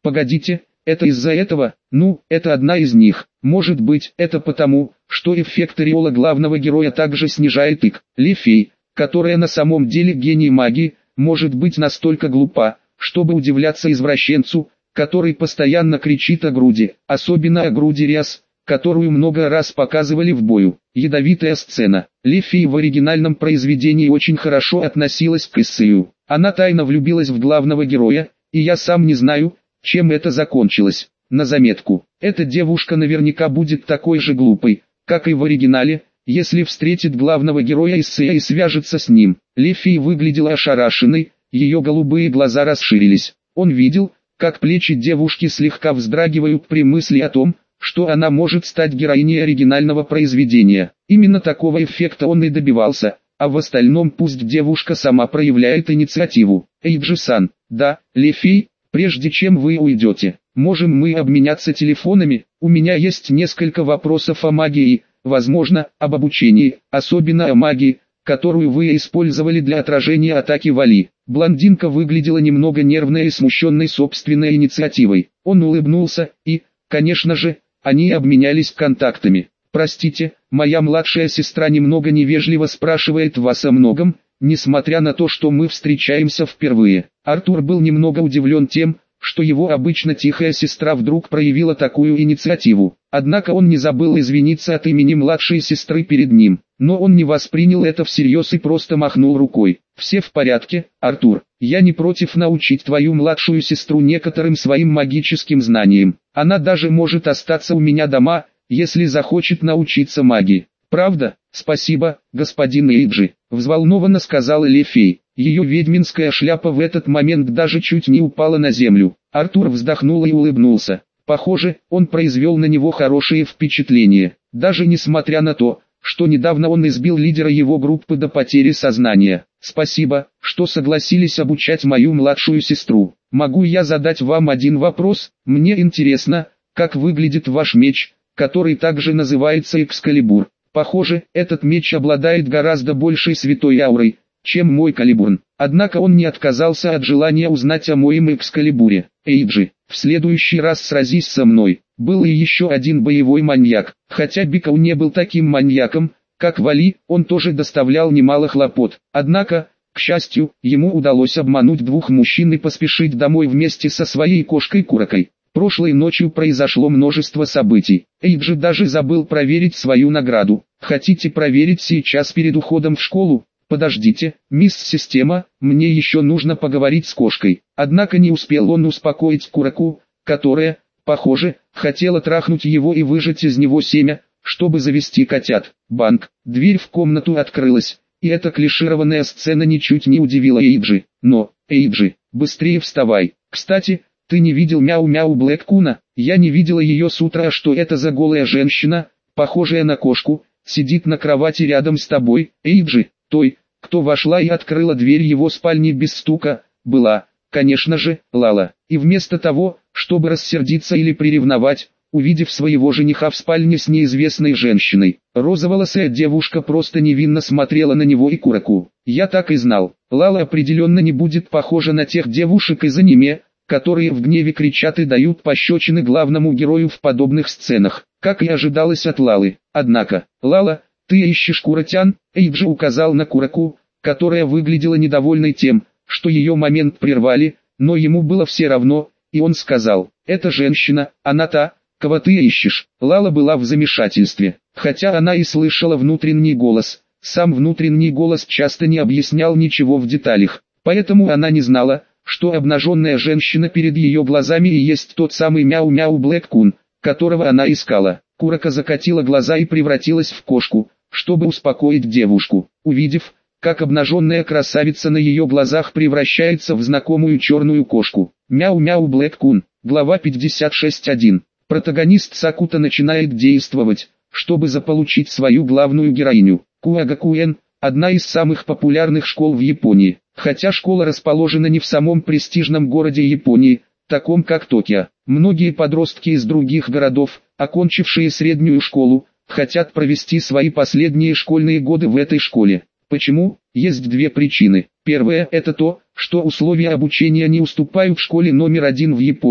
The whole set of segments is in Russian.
Погодите, это из-за этого? Ну, это одна из них. Может быть, это потому, что эффект ореола главного героя также снижает ик. Ли Фей, которая на самом деле гений магии, может быть настолько глупа, чтобы удивляться извращенцу, который постоянно кричит о груди, особенно о груди Риас, которую много раз показывали в бою. Ядовитая сцена. Ли Фей в оригинальном произведении очень хорошо относилась к Исею. Она тайно влюбилась в главного героя, и я сам не знаю, чем это закончилось. На заметку, эта девушка наверняка будет такой же глупой, как и в оригинале, если встретит главного героя Исея и свяжется с ним. Ли Фей выглядела ошарашенной, ее голубые глаза расширились. Он видел, как плечи девушки слегка вздрагивают при мысли о том, что она может стать героиней оригинального произведения. Именно такого эффекта он и добивался, а в остальном пусть девушка сама проявляет инициативу. Эйджи-сан, да, Ли Фей, прежде чем вы уйдете, можем мы обменяться телефонами? У меня есть несколько вопросов о магии, возможно, об обучении, особенно о магии, которую вы использовали для отражения атаки Вали. Блондинка выглядела немного нервной и смущенной собственной инициативой. Он улыбнулся и, конечно же, они обменялись контактами. «Простите, моя младшая сестра немного невежливо спрашивает вас о многом, несмотря на то, что мы встречаемся впервые». Артур был немного удивлен тем, что его обычно тихая сестра вдруг проявила такую инициативу. Однако он не забыл извиниться от имени младшей сестры перед ним. Но он не воспринял это всерьез и просто махнул рукой. «Все в порядке, Артур. Я не против научить твою младшую сестру некоторым своим магическим знаниям. Она даже может остаться у меня дома, если захочет научиться магии». «Правда? Спасибо, господин Эйджи», — взволнованно сказала Ли Фей. Ее ведьминская шляпа в этот момент даже чуть не упала на землю. Артур вздохнул и улыбнулся. Похоже, он произвел на него хорошее впечатление. Даже несмотря на то, что недавно он избил лидера его группы до потери сознания. «Спасибо, что согласились обучать мою младшую сестру. Могу я задать вам один вопрос? Мне интересно, как выглядит ваш меч, который также называется Экскалибур. Похоже, этот меч обладает гораздо большей святой аурой, чем мой Калибурн». Однако он не отказался от желания узнать о моем Экскалибуре. «Эйджи, в следующий раз сразись со мной». Был и еще один боевой маньяк. Хотя Бикоу не был таким маньяком, как Вали, он тоже доставлял немало хлопот. Однако, к счастью, ему удалось обмануть двух мужчин и поспешить домой вместе со своей кошкой Куракой. Прошлой ночью произошло множество событий. Эйджи даже забыл проверить свою награду. «Хотите проверить сейчас перед уходом в школу?» «Подождите, мисс Система, мне еще нужно поговорить с кошкой». Однако не успел он успокоить Кураку, которая, похоже, хотела трахнуть его и выжать из него семя, чтобы завести котят. Банк. Дверь в комнату открылась, и эта клишированная сцена ничуть не удивила Эйджи. «Но, Эйджи, быстрее вставай. Кстати, ты не видел Мяу-Мяу Блэккуна?» «Я не видела ее с утра. А что это за голая женщина, похожая на кошку, сидит на кровати рядом с тобой?» «Эйджи, той, кто вошла и открыла дверь его спальни без стука, была, конечно же, Лала. И вместо того, чтобы рассердиться или приревновать, увидев своего жениха в спальне с неизвестной женщиной, розоволосая девушка просто невинно смотрела на него и Кураку. Я так и знал. Лала определенно не будет похожа на тех девушек из аниме, которые в гневе кричат и дают пощечины главному герою в подобных сценах, как и ожидалось от Лалы. Однако, «Лала, ты ищешь Куратян?» Эйджи указал на Кураку, которая выглядела недовольной тем, что ее момент прервали, но ему было все равно, и он сказал: «Эта женщина, она та, кого ты ищешь». Лала была в замешательстве, хотя она и слышала внутренний голос. Сам внутренний голос часто не объяснял ничего в деталях, поэтому она не знала, что обнаженная женщина перед ее глазами и есть тот самый Мяу-Мяу Блэккун, которого она искала. Курака закатила глаза и превратилась в кошку, чтобы успокоить девушку. Увидев, как обнаженная красавица на ее глазах превращается в знакомую черную кошку. Мяу-Мяу Блэккун, глава 56.1. Протагонист Сакута начинает действовать, чтобы заполучить свою главную героиню. Куагакуэн – одна из самых популярных школ в Японии. Хотя школа расположена не в самом престижном городе Японии, таком как Токио. Многие подростки из других городов, окончившие среднюю школу, хотят провести свои последние школьные годы в этой школе. Почему? Есть две причины. Первая – это то, что условия обучения не уступают школе номер 1 в Японии,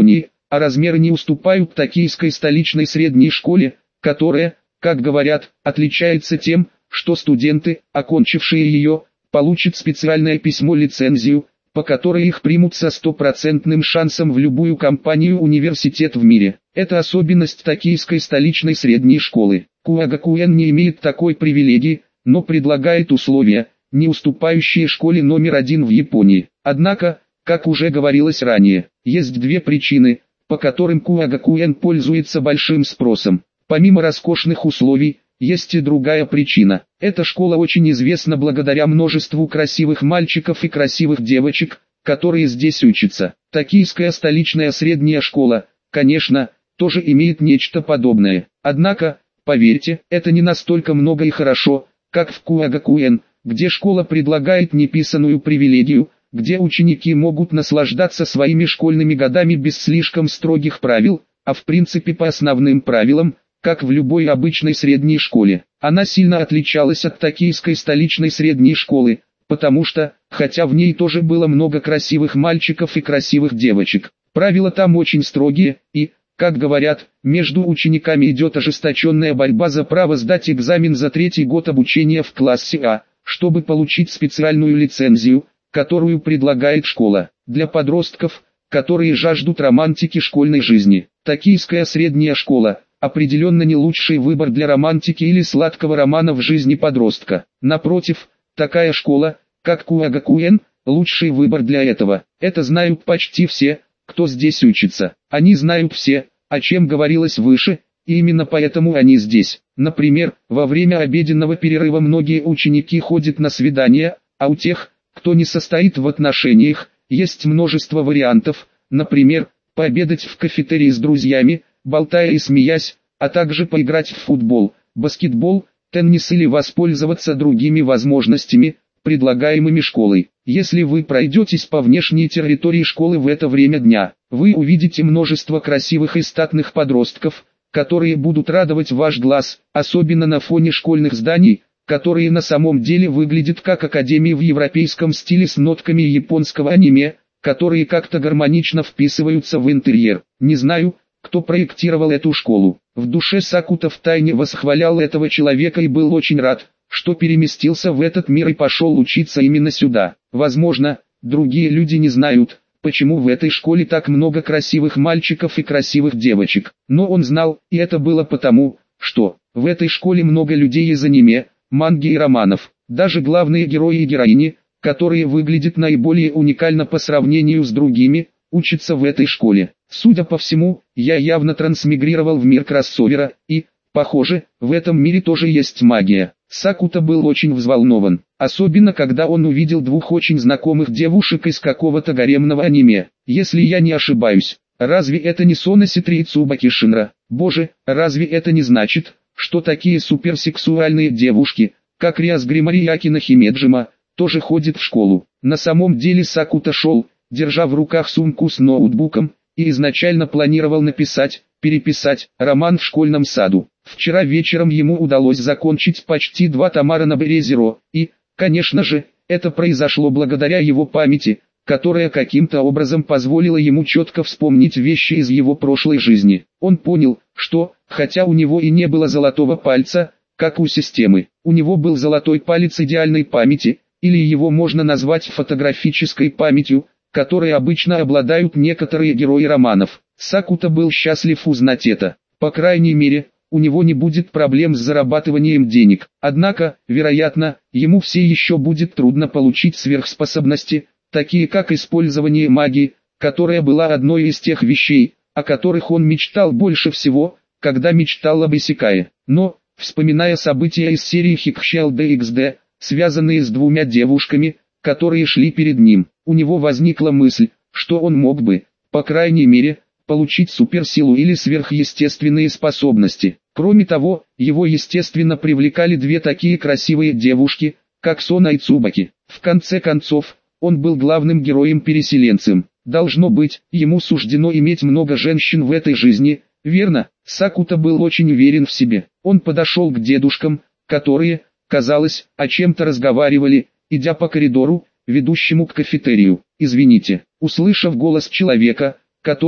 а размеры не уступают токийской столичной средней школе, которая, как говорят, отличается тем, что студенты, окончившие ее, получат специальное письмо-лицензию, по которой их примут со стопроцентным шансом в любую компанию-университет в мире. Это особенность токийской столичной средней школы. Куагакуэн не имеет такой привилегии, но предлагает условия, не уступающие школе номер 1 в Японии. Однако, как уже говорилось ранее, есть две причины, по которым Куагакуэн пользуется большим спросом. Помимо роскошных условий, есть и другая причина. Эта школа очень известна благодаря множеству красивых мальчиков и красивых девочек, которые здесь учатся. Токийская столичная средняя школа, конечно, тоже имеет нечто подобное. Однако, поверьте, это не настолько много и хорошо, как в Куагакуэн, где школа предлагает неписаную привилегию, где ученики могут наслаждаться своими школьными годами без слишком строгих правил, а в принципе по основным правилам, как в любой обычной средней школе. Она сильно отличалась от токийской столичной средней школы, потому что, хотя в ней тоже было много красивых мальчиков и красивых девочек, правила там очень строгие, и, как говорят, между учениками идет ожесточенная борьба за право сдать экзамен за 3-й год обучения в классе А, чтобы получить специальную лицензию, которую предлагает школа. Для подростков, которые жаждут романтики школьной жизни, токийская средняя школа – определенно не лучший выбор для романтики или сладкого романа в жизни подростка. Напротив, такая школа, как Куагакуэн, лучший выбор для этого. Это знают почти все, кто здесь учится. Они знают все, о чем говорилось выше, и именно поэтому они здесь. Например, во время обеденного перерыва многие ученики ходят на свидания, а у тех, кто не состоит в отношениях, есть множество вариантов, например, пообедать в кафетерии с друзьями, болтая и смеясь, а также поиграть в футбол, баскетбол, теннис или воспользоваться другими возможностями, предлагаемыми школой. Если вы пройдетесь по внешней территории школы в это время дня, вы увидите множество красивых и статных подростков, которые будут радовать ваш глаз, особенно на фоне школьных зданий, которые на самом деле выглядят как академии в европейском стиле с нотками японского аниме, которые как-то гармонично вписываются в интерьер. Не знаю, кто проектировал эту школу. В душе Сакута втайне восхвалял этого человека и был очень рад, что переместился в этот мир и пошел учиться именно сюда. Возможно, другие люди не знают, почему в этой школе так много красивых мальчиков и красивых девочек. Но он знал, и это было потому, что в этой школе много людей из аниме, манги и романов. Даже главные герои и героини, которые выглядят наиболее уникально по сравнению с другими, учатся в этой школе. Судя по всему, я явно трансмигрировал в мир кроссовера, и, похоже, в этом мире тоже есть магия. Сакута был очень взволнован, особенно когда он увидел двух очень знакомых девушек из какого-то гаремного аниме. Если я не ошибаюсь, разве это не Соноситри и Цубаки Шинра? Боже, разве это не значит, что такие суперсексуальные девушки, как Риасгрима и Акина Химеджима, тоже ходят в школу? На самом деле Сакута шел, держа в руках сумку с ноутбуком, и изначально планировал написать, переписать роман в школьном саду. Вчера вечером ему удалось закончить почти 2 тома Ранобэ Зеро, и, конечно же, это произошло благодаря его памяти, которая каким-то образом позволила ему четко вспомнить вещи из его прошлой жизни. Он понял, что, хотя у него и не было золотого пальца, как у системы, у него был золотой палец идеальной памяти, или его можно назвать фотографической памятью, которой обычно обладают некоторые герои романов. Сакута был счастлив узнать это. По крайней мере, у него не будет проблем с зарабатыванием денег. Однако, вероятно, ему все еще будет трудно получить сверхспособности, такие как использование магии, которая была одной из тех вещей, о которых он мечтал больше всего, когда мечтал об исекае. Но, вспоминая события из серии Хикхшел DXD, связанные с 2 девушками, которые шли перед ним, у него возникла мысль, что он мог бы, по крайней мере, получить суперсилу или сверхъестественные способности. Кроме того, его естественно привлекали 2 такие красивые девушки, как Сона и Цубаки. В конце концов, он был главным героем-переселенцем. Должно быть, ему суждено иметь много женщин в этой жизни, верно? Сакута был очень уверен в себе. Он подошел к дедушкам, которые, казалось, о чем-то разговаривали, идя по коридору, ведущему к кафетерию. «Извините», услышав голос человека, который,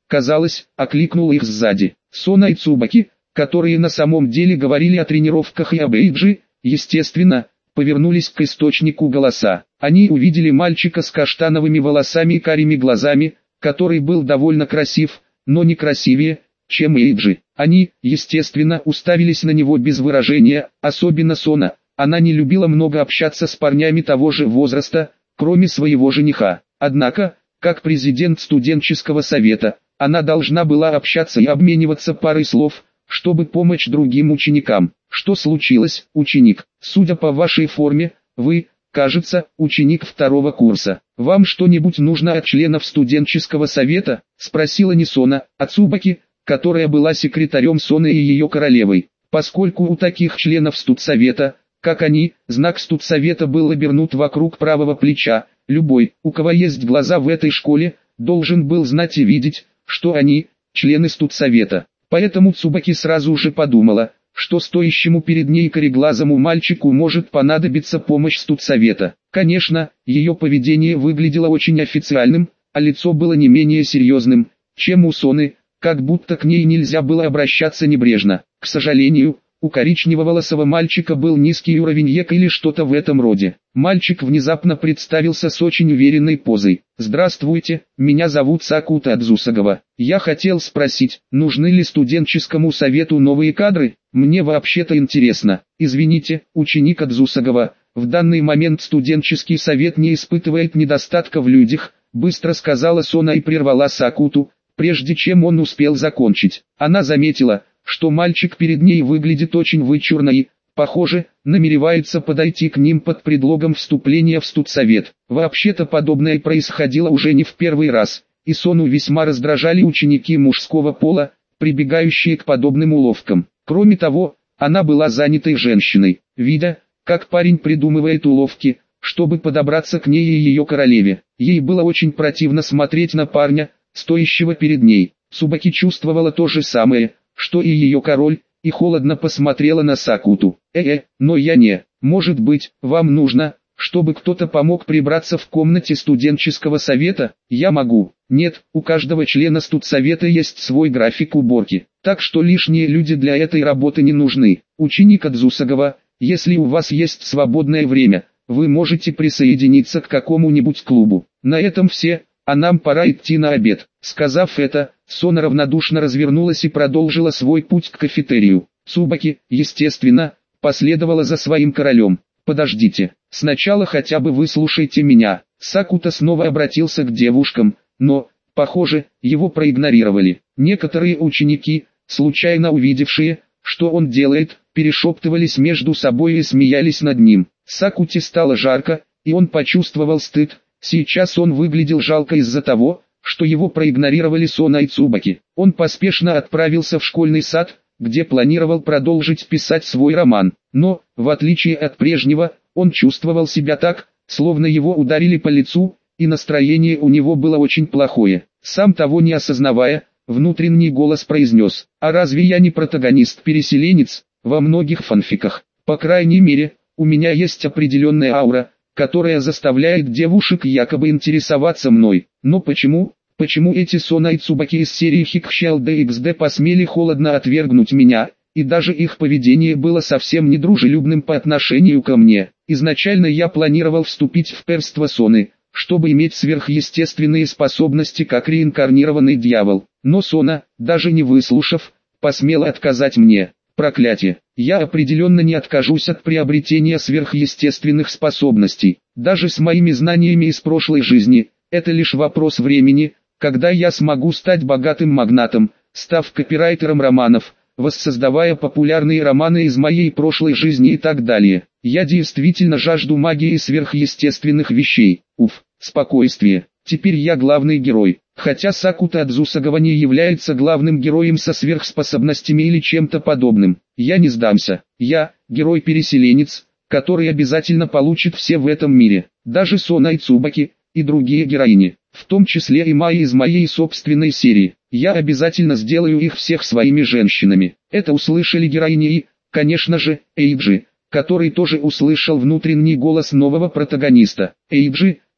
казалось, окликнул их сзади. Сона и Цубаки, которые на самом деле говорили о тренировках и об Эйджи, естественно, повернулись к источнику голоса. Они увидели мальчика с каштановыми волосами и карими глазами, который был довольно красив, но не красивее, чем Эйджи. Они, естественно, уставились на него без выражения, особенно Сона. Она не любила много общаться с парнями того же возраста, кроме своего жениха. Однако, как президент студенческого совета, она должна была общаться и обмениваться парой слов, чтобы помочь другим ученикам. Что случилось, ученик? Судя по вашей форме, вы, кажется, ученик 2-го курса. Вам что-нибудь нужно от членов студенческого совета? Спросила не Сона, а Цубаки, которая была секретарем Соны и ее королевой. Поскольку у таких членов студсовета, как они, знак студсовета был обернут вокруг правого плеча, любой, у кого есть глаза в этой школе, должен был знать и видеть, что они, члены студсовета. Поэтому Цубаки сразу же подумала, что стоящему перед ней кореглазому мальчику может понадобиться помощь студсовета. Конечно, ее поведение выглядело очень официальным, а лицо было не менее серьезным, чем у Соны, как будто к ней нельзя было обращаться небрежно. К сожалению, у коричневоволосого мальчика был низкий уровень ЕК или что-то в этом роде. Мальчик внезапно представился с очень уверенной позой. «Здравствуйте, меня зовут Сакута Адзусагава. Я хотел спросить, нужны ли студенческому совету новые кадры? Мне вообще-то интересно. Извините, ученик Адзусагава, в данный момент студенческий совет не испытывает недостатка в людях», быстро сказала Сона и прервала Сакуту, прежде чем он успел закончить. Она заметила, что мальчик перед ней выглядит очень вычурно и, похоже, намеревается подойти к ним под предлогом вступления в студсовет. Вообще-то подобное происходило уже не в первый раз, и Сону весьма раздражали ученики мужского пола, прибегающие к подобным уловкам. Кроме того, она была занятой женщиной. Видя, как парень придумывает уловки, чтобы подобраться к ней и ее королеве, ей было очень противно смотреть на парня, стоящего перед ней. Цубаки чувствовала то же самое, что и ее король, и холодно посмотрела на Сакуту. Но я не. Может быть, вам нужно, чтобы кто-то помог прибраться в комнате студенческого совета? Я могу. Нет, у каждого члена студсовета есть свой график уборки, так что лишние люди для этой работы не нужны. Ученик Адзусагава, если у вас есть свободное время, вы можете присоединиться к какому-нибудь клубу. На этом все. А нам пора идти на обед. Сказав это, Сона равнодушно развернулась и продолжила свой путь к кафетерию. Цубаки, естественно, последовала за своим королем. Подождите, сначала хотя бы выслушайте меня. Сакута снова обратился к девушкам, но, похоже, его проигнорировали. Некоторые ученики, случайно увидевшие, что он делает, перешептывались между собой и смеялись над ним. Сакуте стало жарко, и он почувствовал стыд. Сейчас он выглядел жалко из-за того, что его проигнорировали Сона и Цубаки. Он поспешно отправился в школьный сад, где планировал продолжить писать свой роман. Но, в отличие от прежнего, он чувствовал себя так, словно его ударили по лицу, и настроение у него было очень плохое. Сам того не осознавая, внутренний голос произнес: «А разве я не протагонист-переселенец? Во многих фанфиках, по крайней мере, у меня есть определенная аура, которая заставляет девушек якобы интересоваться мной. Но почему эти Сона и Цубаки из серии Хикхщал DXD посмели холодно отвергнуть меня, и даже их поведение было совсем недружелюбным по отношению ко мне? Изначально я планировал вступить в перство Соны, чтобы иметь сверхъестественные способности как реинкарнированный дьявол. Но Сона, даже не выслушав, посмела отказать мне. Проклятие! Я определенно не откажусь от приобретения сверхъестественных способностей. Даже с моими знаниями из прошлой жизни, это лишь вопрос времени, когда я смогу стать богатым магнатом, став копирайтером романов, воссоздавая популярные романы из моей прошлой жизни и так далее. Я действительно жажду магии и сверхъестественных вещей. Уф, спокойствие. Теперь я главный герой. Хотя Сакута Адзусагава не является главным героем со сверхспособностями или чем-то подобным. Я не сдамся. Я, герой-переселенец, который обязательно получит все в этом мире. Даже Сона и Цубаки, и другие героини. В том числе и Майя из моей собственной серии. Я обязательно сделаю их всех своими женщинами. Это услышали героини и, конечно же, Эйджи, который тоже услышал внутренний голос нового протагониста. Эйджи,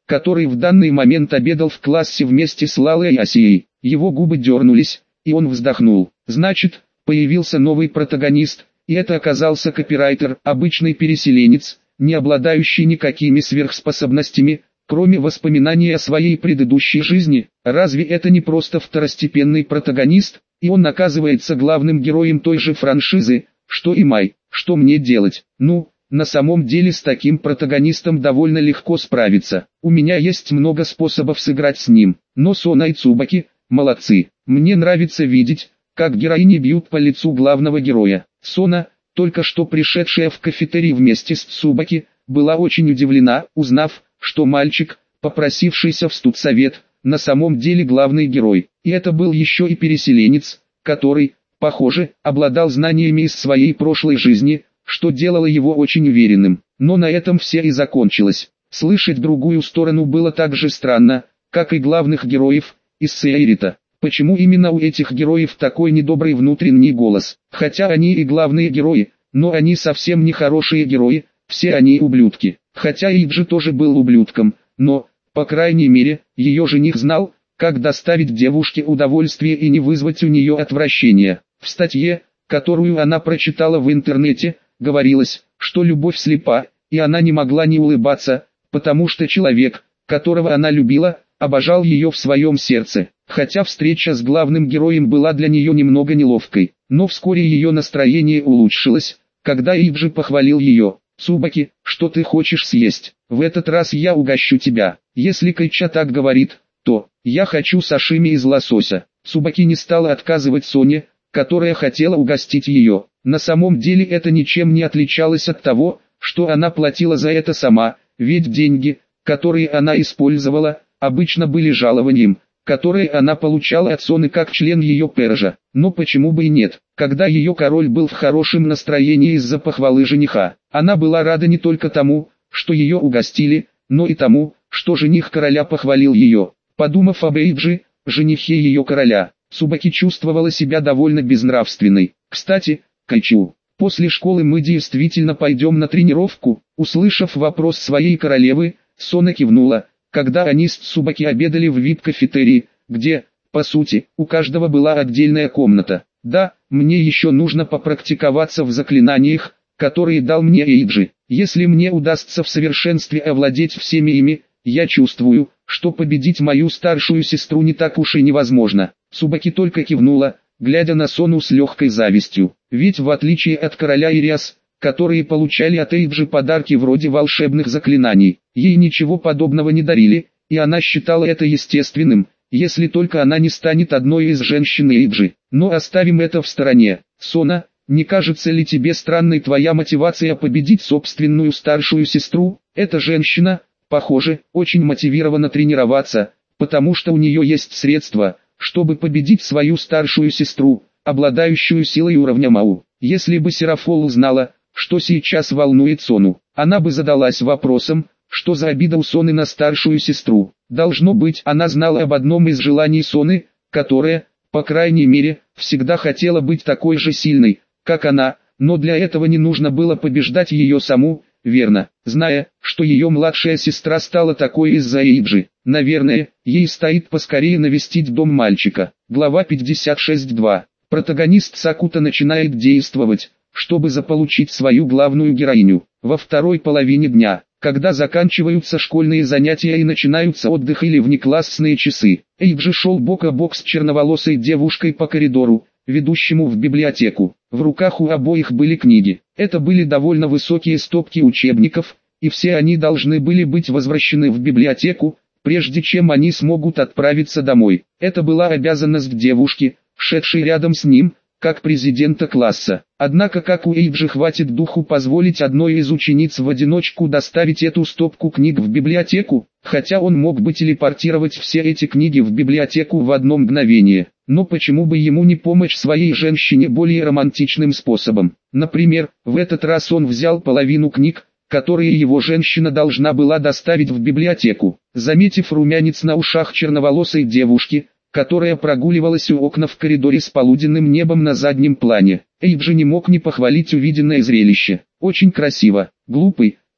который в данный момент обедал в классе вместе с Лалой и Асией. Его губы дернулись, и он вздохнул. Значит, появился новый протагонист, и это оказался копирайтер, обычный переселенец, не обладающий никакими сверхспособностями, кроме воспоминаний о своей предыдущей жизни. Разве это не просто второстепенный протагонист, и он оказывается главным героем той же франшизы, что и Май? Что мне делать? Ну, на самом деле с таким протагонистом довольно легко справиться. У меня есть много способов сыграть с ним, но Сона и Цубаки молодцы. Мне нравится видеть, как героини бьют по лицу главного героя. Сона, только что пришедшая в кафетерий вместе с Цубаки, была очень удивлена, узнав, что мальчик, попросившийся в студсовет, на самом деле главный герой. И это был еще и переселенец, который, похоже, обладал знаниями из своей прошлой жизни, что делало его очень уверенным. Но на этом все и закончилось. Слышать другую сторону было так же странно, как и главных героев из Сейрита. Почему именно у этих героев такой недобрый внутренний голос? Хотя они и главные герои, но они совсем не хорошие герои, все они ублюдки. Хотя Иджи тоже был ублюдком, но, по крайней мере, ее жених знал, как доставить девушке удовольствие и не вызвать у нее отвращения. В статье, которую она прочитала в интернете, говорилось, что любовь слепа, и она не могла не улыбаться, потому что человек, которого она любила, обожал ее в своем сердце. Хотя встреча с главным героем была для нее немного неловкой, но вскоре ее настроение улучшилось, когда Иджи похвалил ее. «Цубаки, что ты хочешь съесть? В этот раз я угощу тебя. Если Кайча так говорит, то я хочу сашими из лосося». Цубаки не стала отказывать Соне, которая хотела угостить ее. На самом деле это ничем не отличалось от того, что она платила за это сама, ведь деньги, которые она использовала, обычно были жалованием, которые она получала от Соны как член ее пэржа. Но почему бы и нет, когда ее король был в хорошем настроении из-за похвалы жениха. Она была рада не только тому, что ее угостили, но и тому, что жених короля похвалил ее. Подумав об Эйджи, женихе ее короля, Цубаки чувствовала себя довольно безнравственной. «Кстати, Кайчу, после школы мы действительно пойдем на тренировку?» Услышав вопрос своей королевы, Сона кивнула, когда они с Цубаки обедали в VIP-кафетерии, где, по сути, у каждого была отдельная комната. «Да, мне еще нужно попрактиковаться в заклинаниях, которые дал мне Эйджи. Если мне удастся в совершенстве овладеть всеми ими, я чувствую, что победить мою старшую сестру не так уж и невозможно». Цубаки только кивнула, глядя на Сону с легкой завистью. Ведь в отличие от короля Ириас, которые получали от Эйджи подарки вроде волшебных заклинаний, ей ничего подобного не дарили, и она считала это естественным, если только она не станет одной из женщин Эйджи. Но оставим это в стороне. Сона, не кажется ли тебе странной твоя мотивация победить собственную старшую сестру? Эта женщина, похоже, очень мотивирована тренироваться, потому что у нее есть средства, чтобы победить свою старшую сестру, обладающую силой уровня Мау. Если бы Серафол узнала, что сейчас волнует Сону, она бы задалась вопросом, что за обида у Соны на старшую сестру. Должно быть, она знала об одном из желаний Соны, которая, по крайней мере, всегда хотела быть такой же сильной, как она, но для этого не нужно было побеждать ее саму, верно, зная, что ее младшая сестра стала такой из-за Эйджи. Наверное, ей стоит поскорее навестить дом мальчика. Глава 56.2. Протагонист Сакута начинает действовать, чтобы заполучить свою главную героиню. Во второй половине дня, когда заканчиваются школьные занятия и начинаются отдых или внеклассные часы, Эйджи шел бок о бок с черноволосой девушкой по коридору, ведущему в библиотеку. В руках у обоих были книги. Это были довольно высокие стопки учебников, и все они должны были быть возвращены в библиотеку, прежде чем они смогут отправиться домой. Это была обязанность девушки, шедшей рядом с ним, как президента класса. Однако как у Эйджи хватит духу позволить одной из учениц в одиночку доставить эту стопку книг в библиотеку, хотя он мог бы телепортировать все эти книги в библиотеку в одно мгновение. Но почему бы ему не помочь своей женщине более романтичным способом? Например, в этот раз он взял половину книг, которые его женщина должна была доставить в библиотеку. Заметив румянец на ушах черноволосой девушки, которая прогуливалась у окна в коридоре с полуденным небом на заднем плане, Эйджи не мог не похвалить увиденное зрелище. Очень красиво. Глупый,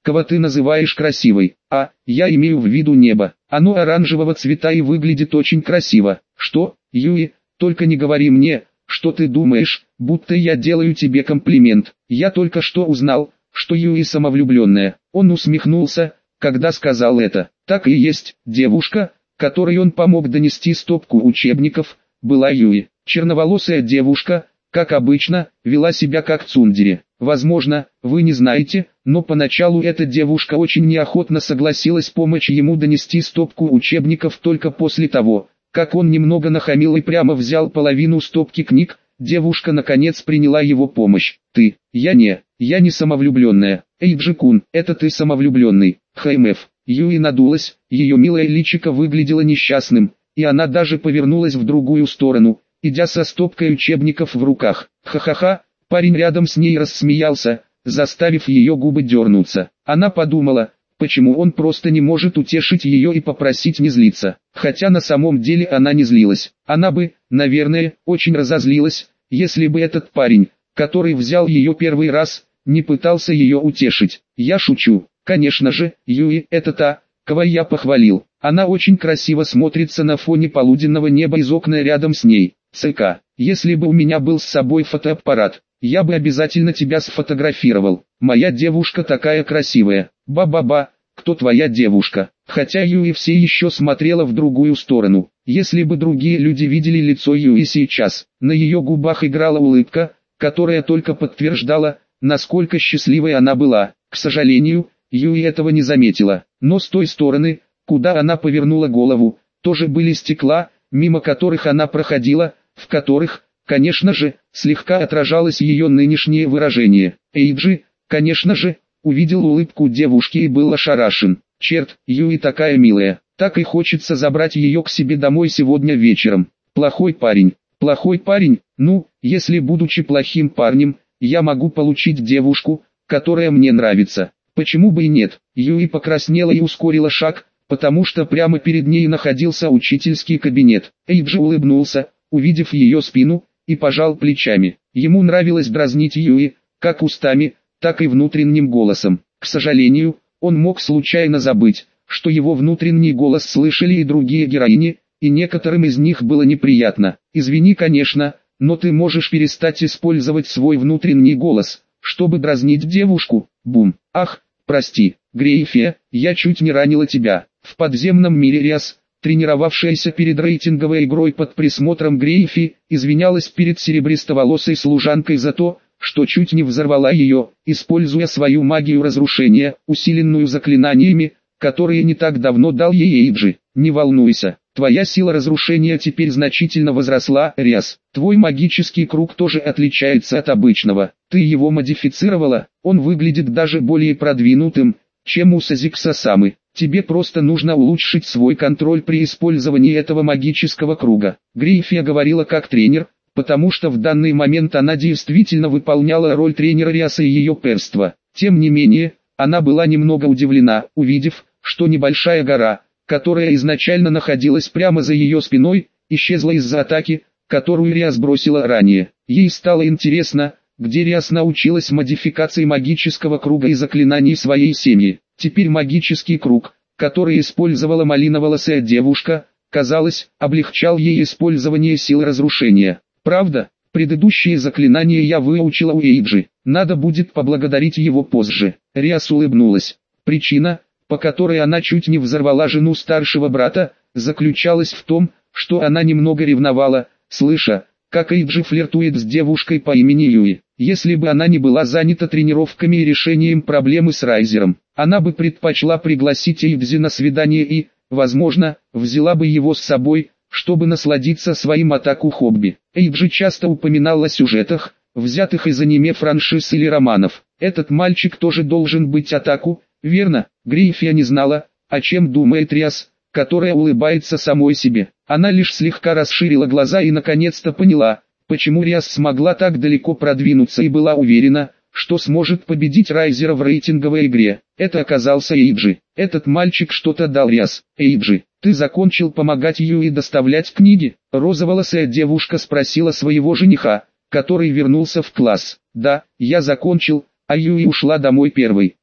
кого ты называешь красивой. А, я имею в виду небо. Оно оранжевого цвета и выглядит очень красиво. Что, Юи, только не говори мне, что ты думаешь, будто я делаю тебе комплимент. Я только что узнал, что Юи самовлюбленная. Он усмехнулся, когда сказал это. Так и есть, девушка, которой он помог донести стопку учебников, была Юи. Черноволосая девушка, как обычно, вела себя как цундери. Возможно, вы не знаете, но поначалу эта девушка очень неохотно согласилась помочь ему донести стопку учебников только после того, как он немного нахамил и прямо взял половину стопки книг. Девушка наконец приняла его помощь. Я не самовлюбленная. Эйджи-кун, это ты самовлюбленный. ХМФ. Юи надулась, ее милое личико выглядело несчастным, и она даже повернулась в другую сторону, идя со стопкой учебников в руках. Ха-ха-ха, парень рядом с ней рассмеялся, заставив ее губы дернуться. Она подумала, почему он просто не может утешить ее и попросить не злиться. Хотя на самом деле она не злилась. Она бы, наверное, очень разозлилась, если бы этот парень, который взял ее первый раз, не пытался ее утешить. Я шучу. Конечно же, Юи – это та, кого я похвалил. Она очень красиво смотрится на фоне полуденного неба из окна рядом с ней. ЦК. Если бы у меня был с собой фотоаппарат, я бы обязательно тебя сфотографировал. Моя девушка такая красивая. Ба-ба-ба, кто твоя девушка? Хотя Юи все еще смотрела в другую сторону. Если бы другие люди видели лицо Юи сейчас, на ее губах играла улыбка, которая только подтверждала, насколько счастливой она была. К сожалению, Юи этого не заметила, но с той стороны, куда она повернула голову, тоже были стекла, мимо которых она проходила, в которых, конечно же, слегка отражалось ее нынешнее выражение. Эйджи, конечно же, увидел улыбку девушки и был ошарашен. Черт, Юи такая милая, так и хочется забрать ее к себе домой сегодня вечером. Плохой парень, ну, если будучи плохим парнем, я могу получить девушку, которая мне нравится. Почему бы и нет? Юи покраснела и ускорила шаг, потому что прямо перед ней находился учительский кабинет. Эйджи улыбнулся, увидев ее спину, и пожал плечами. Ему нравилось дразнить Юи, как устами, так и внутренним голосом. К сожалению, он мог случайно забыть, что его внутренний голос слышали и другие героини, и некоторым из них было неприятно. Извини, конечно, но ты можешь перестать использовать свой внутренний голос, чтобы дразнить девушку. Бум. Ах, прости, Грейфия, я чуть не ранила тебя. В подземном мире Риас, тренировавшаяся перед рейтинговой игрой под присмотром Грейфи, извинялась перед серебристоволосой служанкой за то, что чуть не взорвала ее, используя свою магию разрушения, усиленную заклинаниями, которые не так давно дал ей Эйджи. Не волнуйся, твоя сила разрушения теперь значительно возросла, Риас. Твой магический круг тоже отличается от обычного. Ты его модифицировала, он выглядит даже более продвинутым, чем у Сазикса-самы. Тебе просто нужно улучшить свой контроль при использовании этого магического круга. Грейфия говорила как тренер, потому что в данный момент она действительно выполняла роль тренера Риаса и ее перства. Тем не менее, она была немного удивлена, увидев, что небольшая гора, которая изначально находилась прямо за ее спиной, исчезла из-за атаки, которую Риас бросила ранее. Ей стало интересно, где Риас научилась модификации магического круга и заклинаний своей семьи. Теперь магический круг, который использовала малиноволосая девушка, казалось, облегчал ей использование сил разрушения. Правда, предыдущие заклинания я выучила у Эйджи, надо будет поблагодарить его позже. Риас улыбнулась. Причина, по которой она чуть не взорвала жену старшего брата, заключалась в том, что она немного ревновала, слыша, как Эйджи флиртует с девушкой по имени Юи. Если бы она не была занята тренировками и решением проблемы с Райзером, она бы предпочла пригласить Эйджи на свидание и, возможно, взяла бы его с собой, чтобы насладиться своим атаку хобби. Эйджи часто упоминал о сюжетах, взятых из аниме франшиз или романов. Этот мальчик тоже должен быть атаку, верно? Грейфия не знала, о чем думает Риас, которая улыбается самой себе. Она лишь слегка расширила глаза и наконец-то поняла, почему Риас смогла так далеко продвинуться и была уверена, что сможет победить Райзера в рейтинговой игре. Это оказался Эйджи. Этот мальчик что-то дал Риас. Эйджи, ты закончил помогать Юи доставлять книги? Розоволосая девушка спросила своего жениха, который вернулся в класс. Да, я закончил, а Юи ушла домой первой.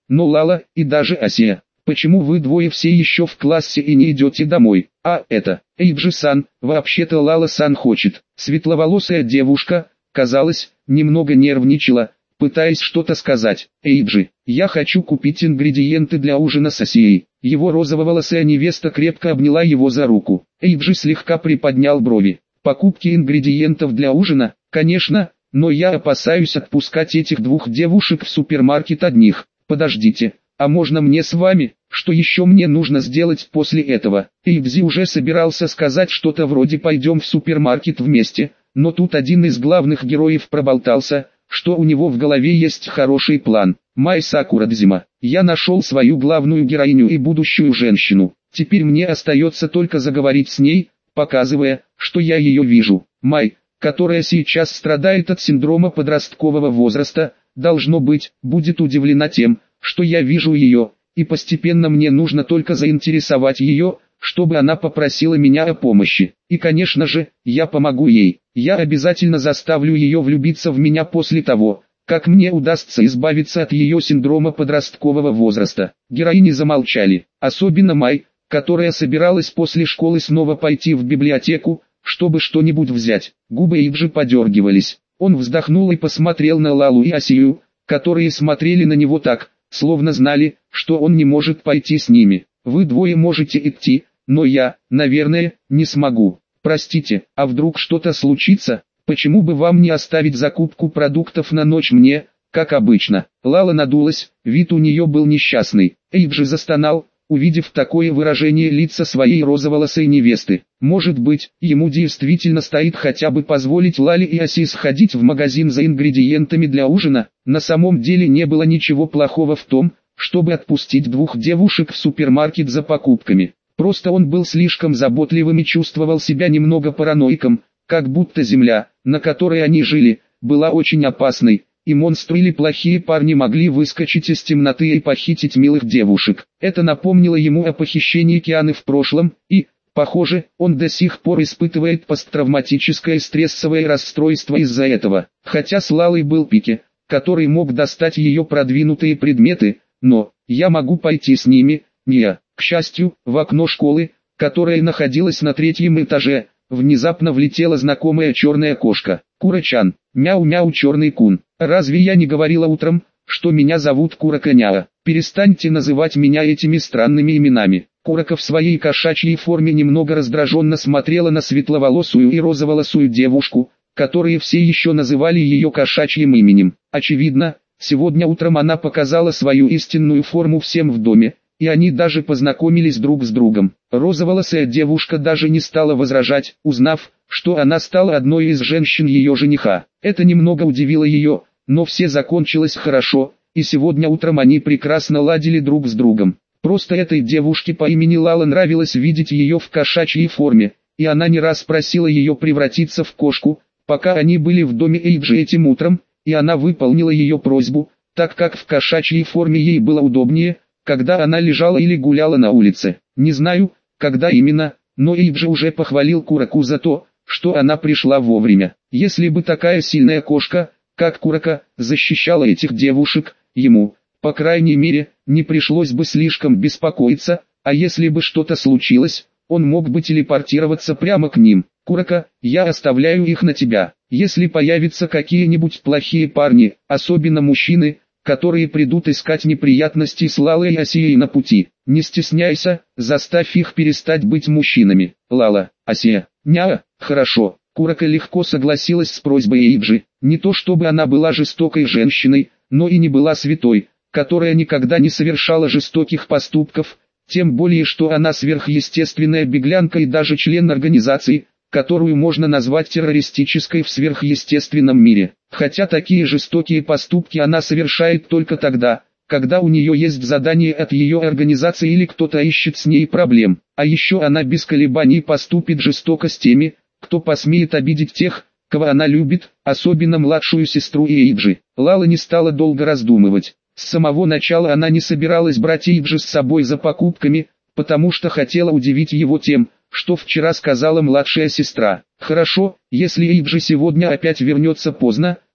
но Лала и даже Асия, почему вы двое все еще в классе и не идете домой? А это, Эйджи-сан, вообще-то Лала-сан хочет. Светловолосая девушка, казалось, немного нервничала, пытаясь что-то сказать. Эйджи, я хочу купить ингредиенты для ужина с Асией. Его розововолосая невеста крепко обняла его за руку. Эйджи слегка приподнял брови. Покупки ингредиентов для ужина, конечно, но я опасаюсь отпускать этих двух девушек в супермаркет одних. Подождите, а можно мне с вами? Что еще мне нужно сделать после этого? Эйджи уже собирался сказать что-то вроде «пойдем в супермаркет вместе», но тут один из главных героев проболтался, что у него в голове есть хороший план. Май Сакурадзима, я нашел свою главную героиню и будущую женщину. Теперь мне остается только заговорить с ней, показывая, что я ее вижу. Май, которая сейчас страдает от синдрома подросткового возраста, должно быть, будет удивлена тем, что я вижу ее, и постепенно мне нужно только заинтересовать ее, чтобы она попросила меня о помощи. И конечно же, я помогу ей. Я обязательно заставлю ее влюбиться в меня после того, как мне удастся избавиться от ее синдрома подросткового возраста. Героини замолчали, особенно Май, которая собиралась после школы снова пойти в библиотеку, чтобы что-нибудь взять. Губы Эйджи подергивались. Он вздохнул и посмотрел на Лалу и Асию, которые смотрели на него так, словно знали, что он не может пойти с ними. Вы двое можете идти, но я, наверное, не смогу. Простите, а вдруг что-то случится? Почему бы вам не оставить закупку продуктов на ночь мне, как обычно? Лала надулась, вид у нее был несчастный. Эйджи застонал, увидев такое выражение лица своей розоволосой невесты. Может быть, ему действительно стоит хотя бы позволить Лале и Аси сходить в магазин за ингредиентами для ужина? На самом деле не было ничего плохого в том, чтобы отпустить двух девушек в супермаркет за покупками. Просто он был слишком заботливым и чувствовал себя немного параноиком, как будто земля, на которой они жили, была очень опасной, и монстры или плохие парни могли выскочить из темноты и похитить милых девушек. Это напомнило ему о похищении Кианы в прошлом, и, похоже, он до сих пор испытывает посттравматическое стрессовое расстройство из-за этого. Хотя с Лалой был Пики, который мог достать ее продвинутые предметы, но «я могу пойти с ними», не я. К счастью, в окно школы, которая находилась на 3-м этаже, внезапно влетела знакомая черная кошка. Кура-чан, мяу-мяу черный кун. Разве я не говорила утром, что меня зовут Курака-няа? Перестаньте называть меня этими странными именами. Курака в своей кошачьей форме немного раздраженно смотрела на светловолосую и розоволосую девушку, которые все еще называли ее кошачьим именем. Очевидно, сегодня утром она показала свою истинную форму всем в доме, и они даже познакомились друг с другом. Розоволосая девушка даже не стала возражать, узнав, что она стала одной из женщин ее жениха. Это немного удивило ее, но все закончилось хорошо, и сегодня утром они прекрасно ладили друг с другом. Просто этой девушке по имени Лала нравилось видеть ее в кошачьей форме, и она не раз просила ее превратиться в кошку, пока они были в доме Эйджи этим утром, и она выполнила ее просьбу, так как в кошачьей форме ей было удобнее, когда она лежала или гуляла на улице. Не знаю, когда именно, но Эйджи уже похвалил Кураку за то, что она пришла вовремя. Если бы такая сильная кошка, как Курака, защищала этих девушек, ему, по крайней мере, не пришлось бы слишком беспокоиться, а если бы что-то случилось, он мог бы телепортироваться прямо к ним. Курака, я оставляю их на тебя. Если появятся какие-нибудь плохие парни, особенно мужчины, которые придут искать неприятности с Лалой и Асией на пути, не стесняйся, заставь их перестать быть мужчинами. Лала, Асия, няа, хорошо. Курака легко согласилась с просьбой Эйджи. Не то чтобы она была жестокой женщиной, но и не была святой, которая никогда не совершала жестоких поступков, тем более что она сверхъестественная беглянка и даже член организации, которую можно назвать террористической в сверхъестественном мире. Хотя такие жестокие поступки она совершает только тогда, когда у нее есть задание от ее организации или кто-то ищет с ней проблем. А еще она без колебаний поступит жестоко с теми, кто посмеет обидеть тех, кого она любит, особенно младшую сестру Эйджи. Лала не стала долго раздумывать. С самого начала она не собиралась брать Эйджи с собой за покупками, потому что хотела удивить его тем, что вчера сказала младшая сестра. Хорошо, если Эйджи сегодня опять вернется поздно,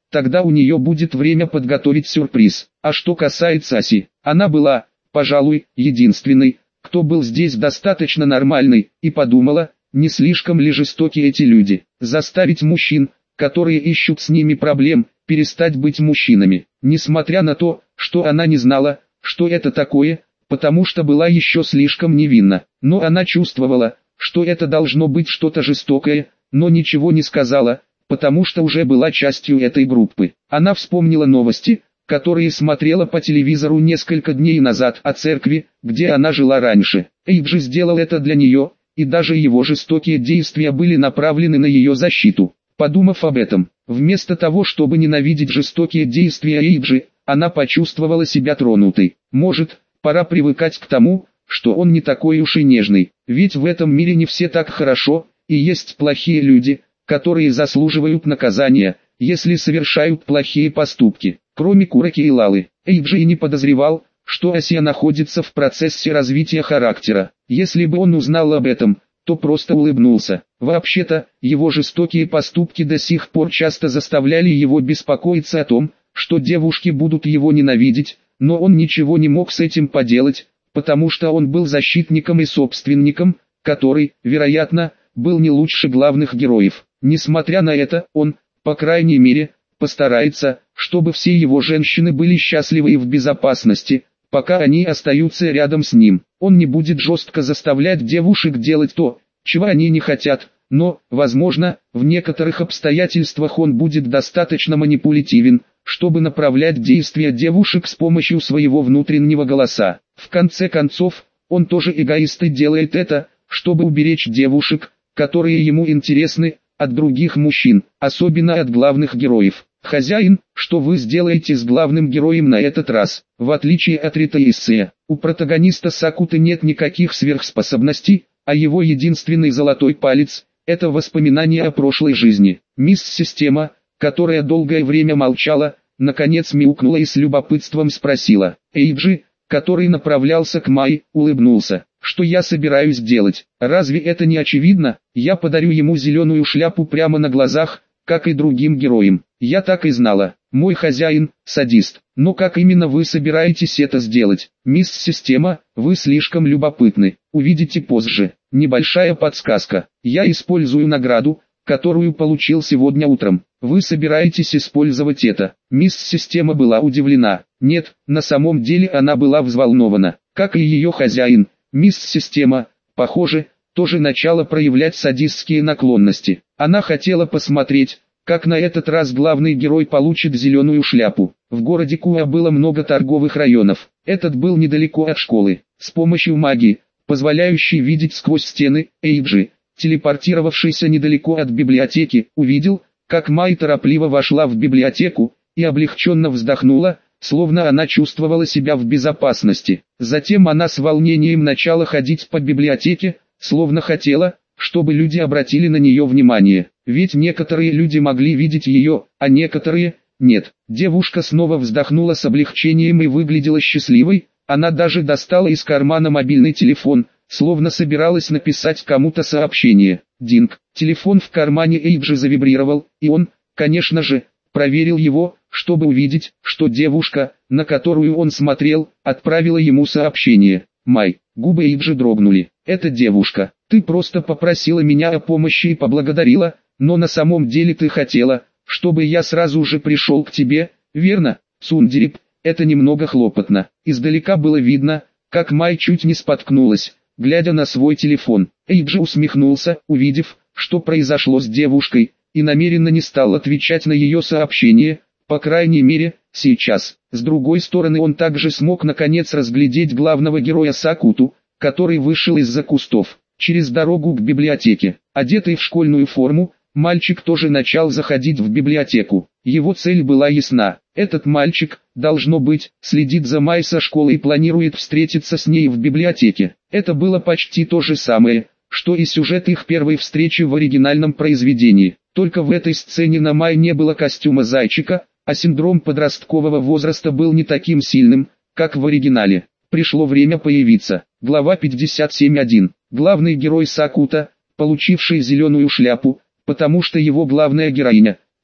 тогда у нее будет время подготовить сюрприз. А что касается Аси, она была, пожалуй, единственной, кто был здесь достаточно нормальной, и подумала, не слишком ли жестоки эти люди. Заставить мужчин, которые ищут с ними проблем, перестать быть мужчинами. Несмотря на то, что она не знала, что это такое, потому что была еще слишком невинна. Но она чувствовала, что это должно быть что-то жестокое, но ничего не сказала, потому что уже была частью этой группы. Она вспомнила новости, которые смотрела по телевизору несколько дней назад о церкви, где она жила раньше. Эйджи сделал это для нее, и даже его жестокие действия были направлены на ее защиту. Подумав об этом, вместо того, чтобы ненавидеть жестокие действия Эйджи, она почувствовала себя тронутой. Может, пора привыкать к тому, что он не такой уж и нежный, ведь в этом мире не все так хорошо, и есть плохие люди, которые заслуживают наказания, если совершают плохие поступки. Кроме Кураки и Лалы, Эйджи и не подозревал, что Асия находится в процессе развития характера. Если бы он узнал об этом, то просто улыбнулся. Вообще-то, его жестокие поступки до сих пор часто заставляли его беспокоиться о том, что девушки будут его ненавидеть, но он ничего не мог с этим поделать, потому что он был защитником и собственником, который, вероятно, был не лучше главных героев. Несмотря на это, он, по крайней мере, постарается, чтобы все его женщины были счастливы и в безопасности, пока они остаются рядом с ним. Он не будет жестко заставлять девушек делать то, чего они не хотят, но, возможно, в некоторых обстоятельствах он будет достаточно манипулятивен, чтобы направлять действия девушек с помощью своего внутреннего голоса. В конце концов, он тоже эгоист и делает это, чтобы уберечь девушек, которые ему интересны, от других мужчин, особенно от главных героев. «Хозяин, что вы сделаете с главным героем на этот раз?» В отличие от Рита и Иссе, у протагониста Сакуты нет никаких сверхспособностей, а его единственный золотой палец – это воспоминание о прошлой жизни. Мисс Система, которая долгое время молчала, наконец мяукнула и с любопытством спросила. Эйджи, который направлялся к Май, улыбнулся. «Что я собираюсь делать? Разве это не очевидно? Я подарю ему зеленую шляпу прямо на глазах, как и другим героям. Я так и знала. Мой хозяин – садист. Но как именно вы собираетесь это сделать? Мисс Система, вы слишком любопытны. Увидите позже. Небольшая подсказка. Я использую награду, которую получил сегодня утром. Вы собираетесь использовать это?» Мисс Система была удивлена. Нет, на самом деле она была взволнована. Как и ее хозяин, мисс Система, похоже, тоже начала проявлять садистские наклонности. Она хотела посмотреть, как на этот раз главный герой получит зеленую шляпу. В городе Куа было много торговых районов. Этот был недалеко от школы. С помощью магии, позволяющей видеть сквозь стены, Эйджи, телепортировавшийся недалеко от библиотеки, увидел, как Май торопливо вошла в библиотеку, и облегченно вздохнула, словно она чувствовала себя в безопасности. Затем она с волнением начала ходить по библиотеке, словно хотела, чтобы люди обратили на нее внимание. Ведь некоторые люди могли видеть ее, а некоторые – нет. Девушка снова вздохнула с облегчением и выглядела счастливой, она даже достала из кармана мобильный телефон, словно собиралась написать кому-то сообщение. Динг, телефон в кармане Эйджи завибрировал, и он, конечно же, проверил его, чтобы увидеть, что девушка, на которую он смотрел, отправила ему сообщение. Май, губы Эйджи дрогнули. «Это девушка, ты просто попросила меня о помощи и поблагодарила, но на самом деле ты хотела, чтобы я сразу же пришел к тебе, верно, Цундерип?» Это немного хлопотно. Издалека было видно, как Май чуть не споткнулась, глядя на свой телефон. Эйджи усмехнулся, увидев, что произошло с девушкой, и намеренно не стал отвечать на ее сообщение, по крайней мере, сейчас. С другой стороны, он также смог наконец разглядеть главного героя Сакуту, который вышел из-за кустов, через дорогу к библиотеке. Одетый в школьную форму, мальчик тоже начал заходить в библиотеку. Его цель была ясна. Этот мальчик, должно быть, следит за Май со школы и планирует встретиться с ней в библиотеке. Это было почти то же самое, что и сюжет их первой встречи в оригинальном произведении. Только в этой сцене на Май не было костюма зайчика, а синдром подросткового возраста был не таким сильным, как в оригинале. Пришло время появиться. Глава 57.1. Главный герой Сакута, получивший зеленую шляпу, потому что его главная героиня,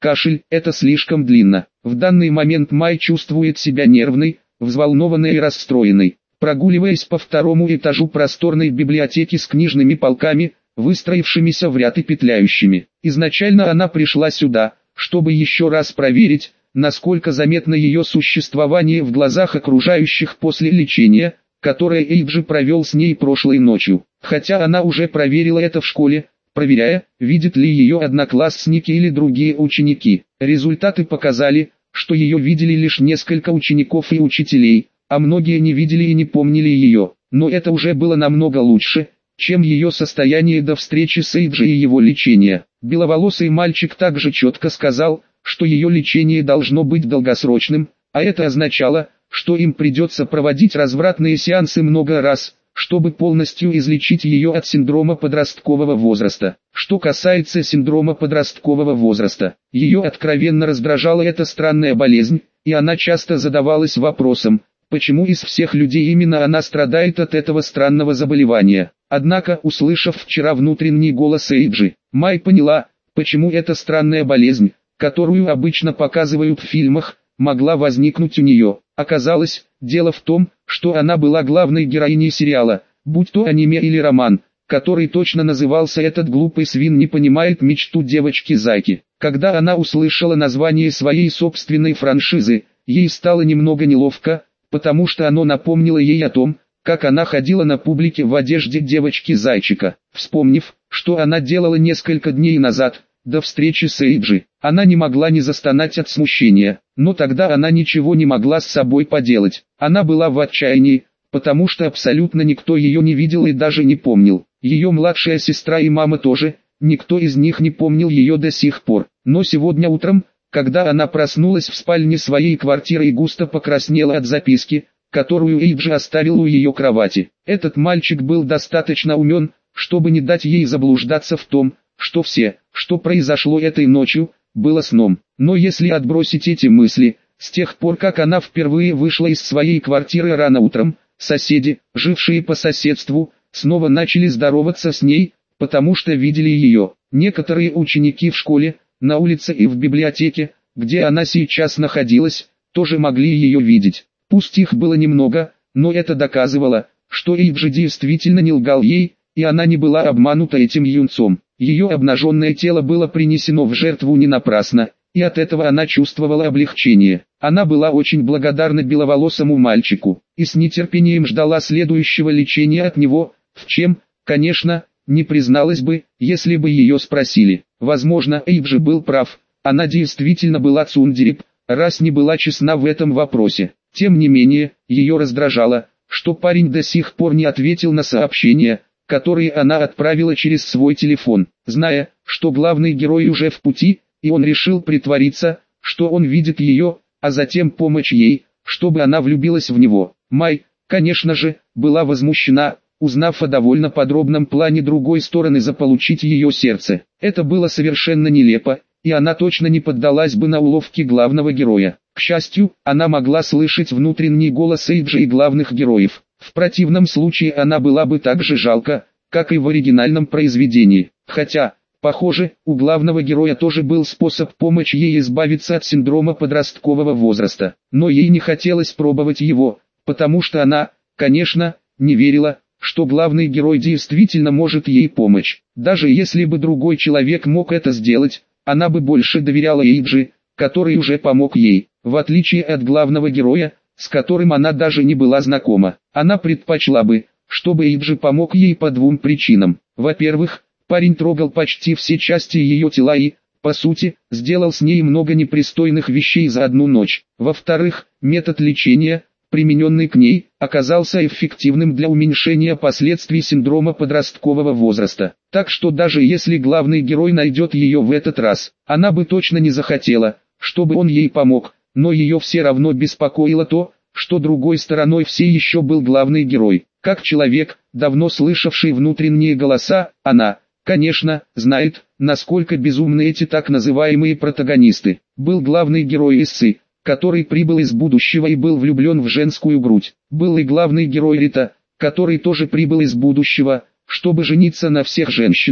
Кашель – это слишком длинно. В данный момент Май чувствует себя нервной, взволнованной и расстроенной. Прогуливаясь по второму этажу просторной библиотеки с книжными полками, выстроившимися в ряд и петляющими. Изначально она пришла сюда, чтобы еще раз проверить, насколько заметно ее существование в глазах окружающих после лечения, которое Эйджи провел с ней прошлой ночью. Хотя она уже проверила это в школе, проверяя, видят ли ее одноклассники или другие ученики. Результаты показали, что ее видели лишь несколько учеников и учителей, а многие не видели и не помнили ее. Но это уже было намного лучше, чем ее состояние до встречи с Эйджи и его лечения. Беловолосый мальчик также четко сказал, что ее лечение должно быть долгосрочным, а это означало, что им придется проводить развратные сеансы много раз, чтобы полностью излечить ее от синдрома подросткового возраста. Что касается синдрома подросткового возраста, ее откровенно раздражала эта странная болезнь, и она часто задавалась вопросом, почему из всех людей именно она страдает от этого странного заболевания. Однако, услышав вчера внутренний голос Эйджи, Май поняла, почему эта странная болезнь, которую обычно показывают в фильмах, могла возникнуть у нее. Оказалось, дело в том, что она была главной героиней сериала, будь то аниме или роман, который точно назывался «Этот глупый свин не понимает мечту девочки-зайки». Когда она услышала название своей собственной франшизы, ей стало немного неловко, потому что оно напомнило ей о том, как она ходила на публике в одежде девочки-зайчика. Вспомнив, что она делала несколько дней назад, до встречи с Эйджи, она не могла не застонать от смущения, но тогда она ничего не могла с собой поделать. Она была в отчаянии, потому что абсолютно никто ее не видел и даже не помнил. Ее младшая сестра и мама тоже, никто из них не помнил ее до сих пор. Но сегодня утром, когда она проснулась в спальне своей квартиры и густо покраснела от записки, которую Эйджи оставил у ее кровати. Этот мальчик был достаточно умен, чтобы не дать ей заблуждаться в том, что все, что произошло этой ночью, было сном. Но если отбросить эти мысли, с тех пор как она впервые вышла из своей квартиры рано утром, соседи, жившие по соседству, снова начали здороваться с ней, потому что видели ее. Некоторые ученики в школе, на улице и в библиотеке, где она сейчас находилась, тоже могли ее видеть. Пусть их было немного, но это доказывало, что Эйджи действительно не лгал ей, и она не была обманута этим юнцом. Ее обнаженное тело было принесено в жертву не напрасно, и от этого она чувствовала облегчение. Она была очень благодарна беловолосому мальчику, и с нетерпением ждала следующего лечения от него, в чем, конечно, не призналась бы, если бы ее спросили. Возможно, Эйджи был прав, она действительно была цундереп, раз не была честна в этом вопросе. Тем не менее, ее раздражало, что парень до сих пор не ответил на сообщения, которые она отправила через свой телефон. Зная, что главный герой уже в пути, и он решил притвориться, что он видит ее, а затем помочь ей, чтобы она влюбилась в него. Май, конечно же, была возмущена, узнав о довольно подробном плане другой стороны заполучить ее сердце. Это было совершенно нелепо, и она точно не поддалась бы на уловки главного героя. К счастью, она могла слышать внутренний голос Эйджи и главных героев. В противном случае она была бы так же жалка, как и в оригинальном произведении. Хотя, похоже, у главного героя тоже был способ помочь ей избавиться от синдрома подросткового возраста. Но ей не хотелось пробовать его, потому что она, конечно, не верила, что главный герой действительно может ей помочь. Даже если бы другой человек мог это сделать, она бы больше доверяла Эйджи, который уже помог ей. В отличие от главного героя, с которым она даже не была знакома, она предпочла бы, чтобы Эйджи помог ей по двум причинам. Во-первых, парень трогал почти все части ее тела и, по сути, сделал с ней много непристойных вещей за одну ночь. Во-вторых, метод лечения, примененный к ней, оказался эффективным для уменьшения последствий синдрома подросткового возраста. Так что даже если главный герой найдет ее в этот раз, она бы точно не захотела, чтобы он ей помог, но ее все равно беспокоило то, что другой стороной все еще был главный герой. Как человек, давно слышавший внутренние голоса, она, конечно, знает, насколько безумны эти так называемые протагонисты. Был главный герой Иссы, который прибыл из будущего и был влюблен в женскую грудь. Был и главный герой Рита, который тоже прибыл из будущего, чтобы жениться на всех женщинах,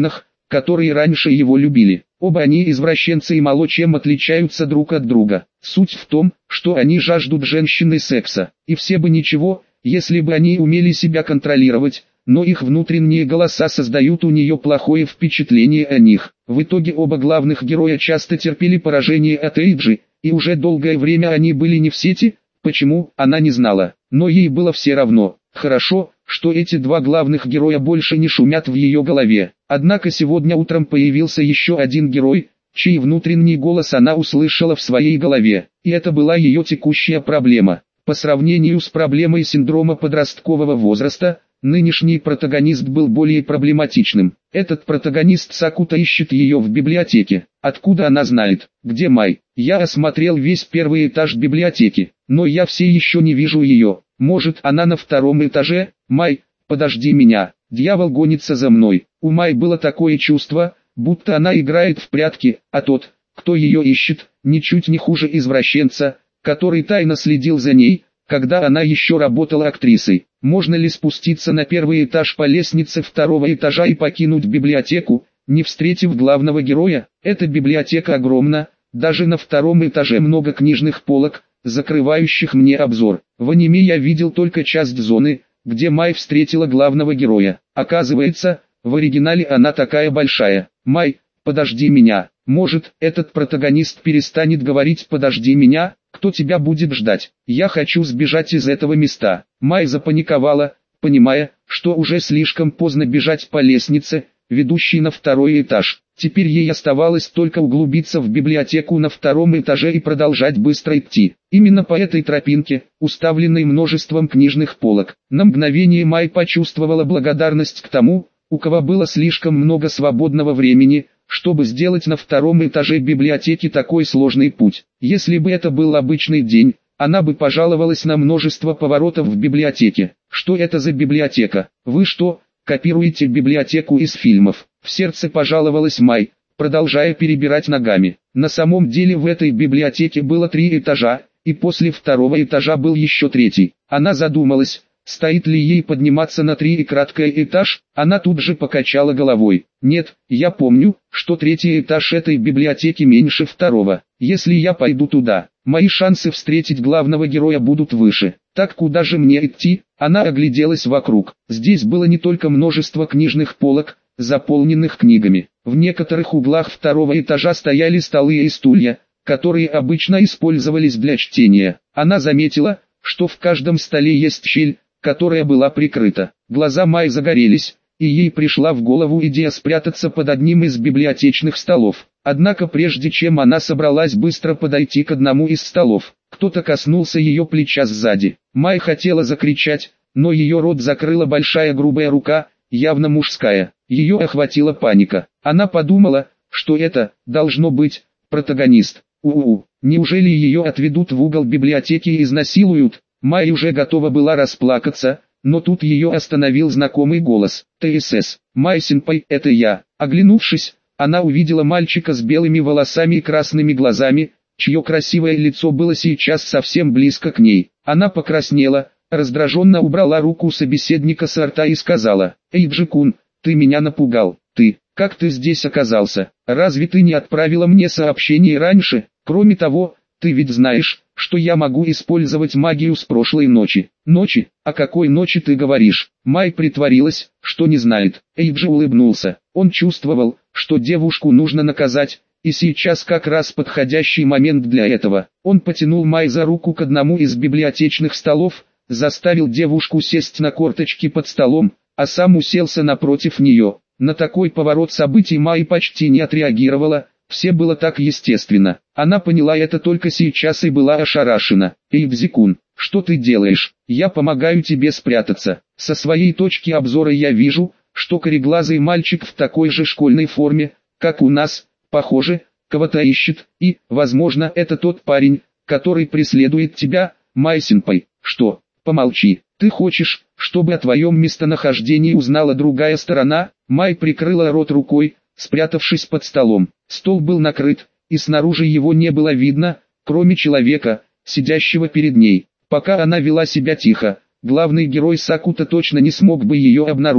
которые раньше его любили. Оба они извращенцы и мало чем отличаются друг от друга. Суть в том, что они жаждут женщины секса, и все бы ничего, если бы они умели себя контролировать, но их внутренние голоса создают у нее плохое впечатление о них. В итоге оба главных героя часто терпели поражение от Эйджи, и уже долгое время они были не в сети. Почему, она не знала, но ей было все равно. Хорошо, что эти два главных героя больше не шумят в ее голове. Однако сегодня утром появился еще один герой, чей внутренний голос она услышала в своей голове, и это была ее текущая проблема. По сравнению с проблемой синдрома подросткового возраста, нынешний протагонист был более проблематичным. Этот протагонист Сакута ищет ее в библиотеке. Откуда она знает, где Май? Я осмотрел весь первый этаж библиотеки, но я все еще не вижу ее. Может, она на втором этаже? Май, подожди меня, дьявол гонится за мной. У Май было такое чувство, будто она играет в прятки, а тот, кто ее ищет, ничуть не хуже извращенца, который тайно следил за ней, когда она еще работала актрисой. Можно ли спуститься на первый этаж по лестнице второго этажа и покинуть библиотеку, не встретив главного героя? Эта библиотека огромна, даже на втором этаже много книжных полок, закрывающих мне обзор. В аниме я видел только часть зоны, где Май встретила главного героя. Оказывается, в оригинале она такая большая. Май, подожди меня. Может, этот протагонист перестанет говорить «подожди меня», кто тебя будет ждать? Я хочу сбежать из этого места. Май запаниковала, понимая, что уже слишком поздно бежать по лестнице, ведущей на второй этаж. Теперь ей оставалось только углубиться в библиотеку на втором этаже и продолжать быстро идти. Именно по этой тропинке, уставленной множеством книжных полок, на мгновение Май почувствовала благодарность к тому, у кого было слишком много свободного времени, чтобы сделать на втором этаже библиотеки такой сложный путь. Если бы это был обычный день, она бы пожаловалась на множество поворотов в библиотеке. Что это за библиотека? Вы что, копируете библиотеку из фильмов? В сердце пожаловалась Май, продолжая перебирать ногами. На самом деле в этой библиотеке было 3 этажа, и после второго этажа был еще 3. Она задумалась, стоит ли ей подниматься на 3 и краткий этаж. Она тут же покачала головой. Нет, я помню, что 3 этаж этой библиотеки меньше 2. Если я пойду туда, мои шансы встретить главного героя будут выше. Так куда же мне идти? Она огляделась вокруг. Здесь было не только множество книжных полок, заполненных книгами. В некоторых углах 2 этажа стояли столы и стулья, которые обычно использовались для чтения. Она заметила, что в каждом столе есть щель, которая была прикрыта. Глаза Май загорелись, и ей пришла в голову идея спрятаться под одним из библиотечных столов. Однако прежде чем она собралась быстро подойти к одному из столов, кто-то коснулся ее плеча сзади. Май хотела закричать, но ее рот закрыла большая грубая рука, явно мужская. Ее охватила паника. Она подумала, что это, должно быть, протагонист. Неужели ее отведут в угол библиотеки и изнасилуют? Май уже готова была расплакаться, но тут ее остановил знакомый голос. «ТСС, Май-сенпай, это я». Оглянувшись, она увидела мальчика с белыми волосами и красными глазами, чье красивое лицо было сейчас совсем близко к ней. Она покраснела, раздраженно убрала руку собеседника с рта и сказала: «Эйджи-кун, ты меня напугал. Как ты здесь оказался? Разве ты не отправила мне сообщение раньше? Кроме того, ты ведь знаешь, что я могу использовать магию с прошлой ночи». «Ночи? О какой ночи ты говоришь?» Май притворилась, что не знает. Эйджи улыбнулся. Он чувствовал, что девушку нужно наказать, и сейчас как раз подходящий момент для этого. Он потянул Май за руку к одному из библиотечных столов, заставил девушку сесть на корточки под столом, а сам уселся напротив нее. На такой поворот событий Май почти не отреагировала, все было так естественно. Она поняла это только сейчас и была ошарашена. «Эйджи-кун, что ты делаешь? Я помогаю тебе спрятаться». Со своей точки обзора я вижу, что кореглазый мальчик в такой же школьной форме, как у нас, похоже, кого-то ищет, и, возможно, это тот парень, который преследует тебя, Май-сенпай. Что? Помолчи. Ты хочешь, чтобы о твоем местонахождении узнала другая сторона? Май прикрыла рот рукой, спрятавшись под столом. Стол был накрыт, и снаружи его не было видно, кроме человека, сидящего перед ней. Пока она вела себя тихо, главный герой Сакута точно не смог бы ее обнаружить.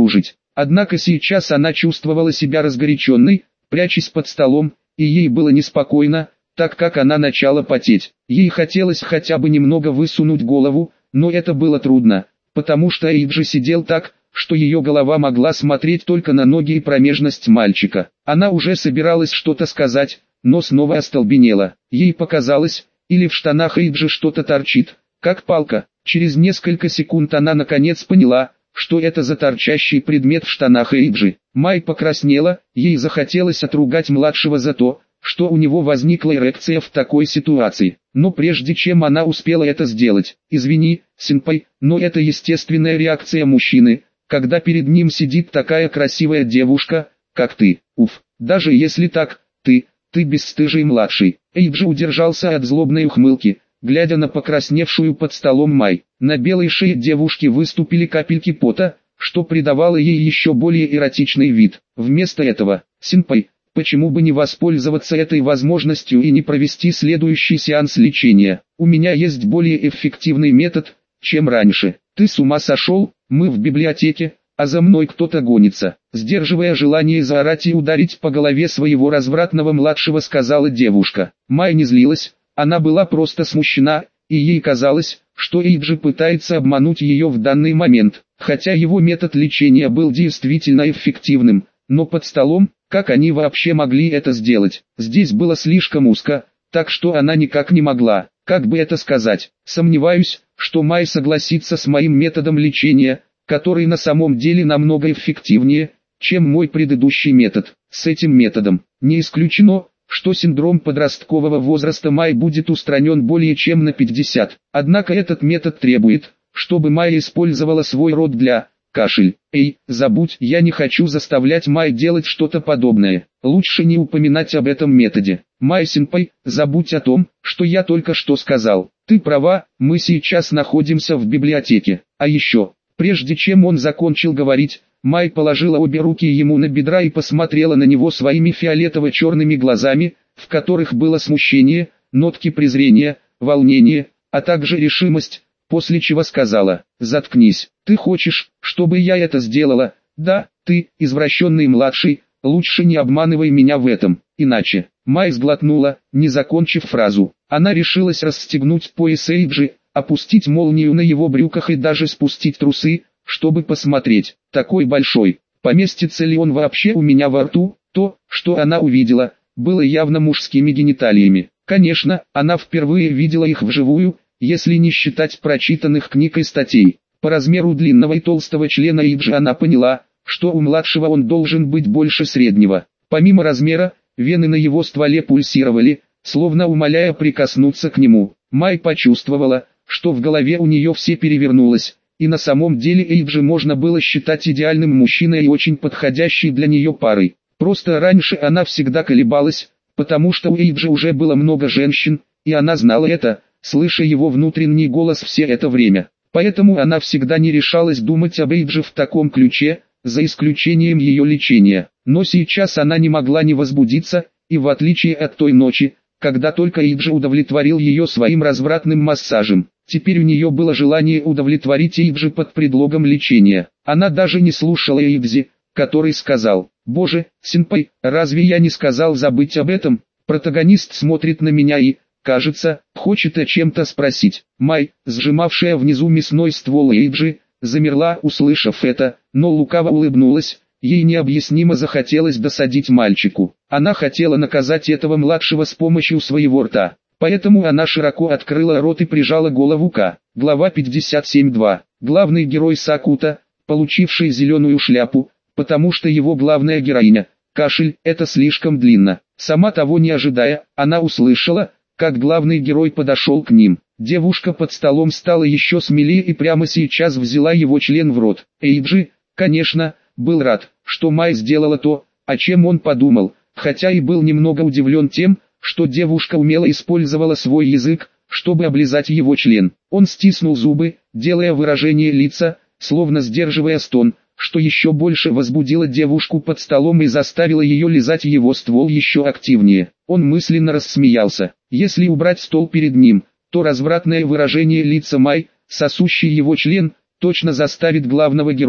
Однако сейчас она чувствовала себя разгоряченной, прячась под столом, и ей было неспокойно, так как она начала потеть. Ей хотелось хотя бы немного высунуть голову, но это было трудно, потому что Эйджи сидел так, что ее голова могла смотреть только на ноги и промежность мальчика. Она уже собиралась что-то сказать, но снова остолбенела. Ей показалось, или в штанах Эйджи что-то торчит, как палка. Через несколько секунд она наконец поняла, что это за торчащий предмет в штанах Эйджи. Май покраснела, ей захотелось отругать младшего за то, что у него возникла эрекция в такой ситуации. Но прежде чем она успела это сделать, «Извини, сенпай, но это естественная реакция мужчины, когда перед ним сидит такая красивая девушка, как ты. Уф, даже если так, ты бесстыжий младший». Эйджи удержался от злобной ухмылки, глядя на покрасневшую под столом Май. На белой шее девушки выступили капельки пота, что придавало ей еще более эротичный вид. Вместо этого, «Сенпай, почему бы не воспользоваться этой возможностью и не провести следующий сеанс лечения? У меня есть более эффективный метод, чем раньше». «Ты с ума сошел? Мы в библиотеке, а за мной кто-то гонится». Сдерживая желание заорать и ударить по голове своего развратного младшего, сказала девушка. Май не злилась, она была просто смущена, и ей казалось, что Эйджи пытается обмануть ее в данный момент. Хотя его метод лечения был действительно эффективным, но под столом, как они вообще могли это сделать? Здесь было слишком узко, так что она никак не могла, как бы это сказать. Сомневаюсь, что Май согласится с моим методом лечения, который на самом деле намного эффективнее, чем мой предыдущий метод. С этим методом не исключено, что синдром подросткового возраста Май будет устранен более чем на 50. Однако этот метод требует, чтобы Май использовала свой рот для кашель. «Эй, забудь, я не хочу заставлять Май делать что-то подобное. Лучше не упоминать об этом методе. Май-сенпай, забудь о том, что я только что сказал. Ты права, мы сейчас находимся в библиотеке. А еще...» Прежде чем он закончил говорить, Май положила обе руки ему на бедра и посмотрела на него своими фиолетово-черными глазами, в которых было смущение, нотки презрения, волнение, а также решимость, после чего сказала: «Заткнись, ты хочешь, чтобы я это сделала? Да, ты, извращенный младший, лучше не обманывай меня в этом, иначе». Май сглотнула, не закончив фразу. Она решилась расстегнуть пояс Эйджи, опустить молнию на его брюках и даже спустить трусы, чтобы посмотреть, такой большой, поместится ли он вообще у меня во рту. То, что она увидела, было явно мужскими гениталиями. Конечно, она впервые видела их вживую, если не считать прочитанных книг и статей. По размеру длинного и толстого члена Эйджи она поняла, что у младшего он должен быть больше среднего. Помимо размера, вены на его стволе пульсировали, словно умоляя прикоснуться к нему. Май почувствовала, что в голове у нее все перевернулось, и на самом деле Эйджи можно было считать идеальным мужчиной и очень подходящей для нее парой. Просто раньше она всегда колебалась, потому что у Эйджи уже было много женщин, и она знала это, слыша его внутренний голос все это время. Поэтому она всегда не решалась думать об Эйджи в таком ключе, за исключением ее лечения. Но сейчас она не могла не возбудиться, и в отличие от той ночи, когда только Эйджи удовлетворил ее своим развратным массажем, теперь у нее было желание удовлетворить Эйджи под предлогом лечения. Она даже не слушала Эйджи, который сказал: «Боже, сенпай, разве я не сказал забыть об этом?» Протагонист смотрит на меня и, кажется, хочет о чем-то спросить. Май, сжимавшая внизу мясной ствол Эйджи, замерла, услышав это, но лукаво улыбнулась. Ей необъяснимо захотелось досадить мальчику. Она хотела наказать этого младшего с помощью своего рта. Поэтому она широко открыла рот и прижала голову к. Глава 57.2. Главный герой Сакута, получивший зеленую шляпу, потому что его главная героиня, кашель, это слишком длинно. Сама того не ожидая, она услышала, как главный герой подошел к ним. Девушка под столом стала еще смелее и прямо сейчас взяла его член в рот. Эйджи, конечно, был рад, что Май сделала то, о чем он подумал, хотя и был немного удивлен тем, что девушка умело использовала свой язык, чтобы облизать его член. Он стиснул зубы, делая выражение лица, словно сдерживая стон, что еще больше возбудило девушку под столом и заставило ее лизать его ствол еще активнее. Он мысленно рассмеялся. Если убрать стол перед ним, то развратное выражение лица Май, сосущий его член, точно заставит главного героя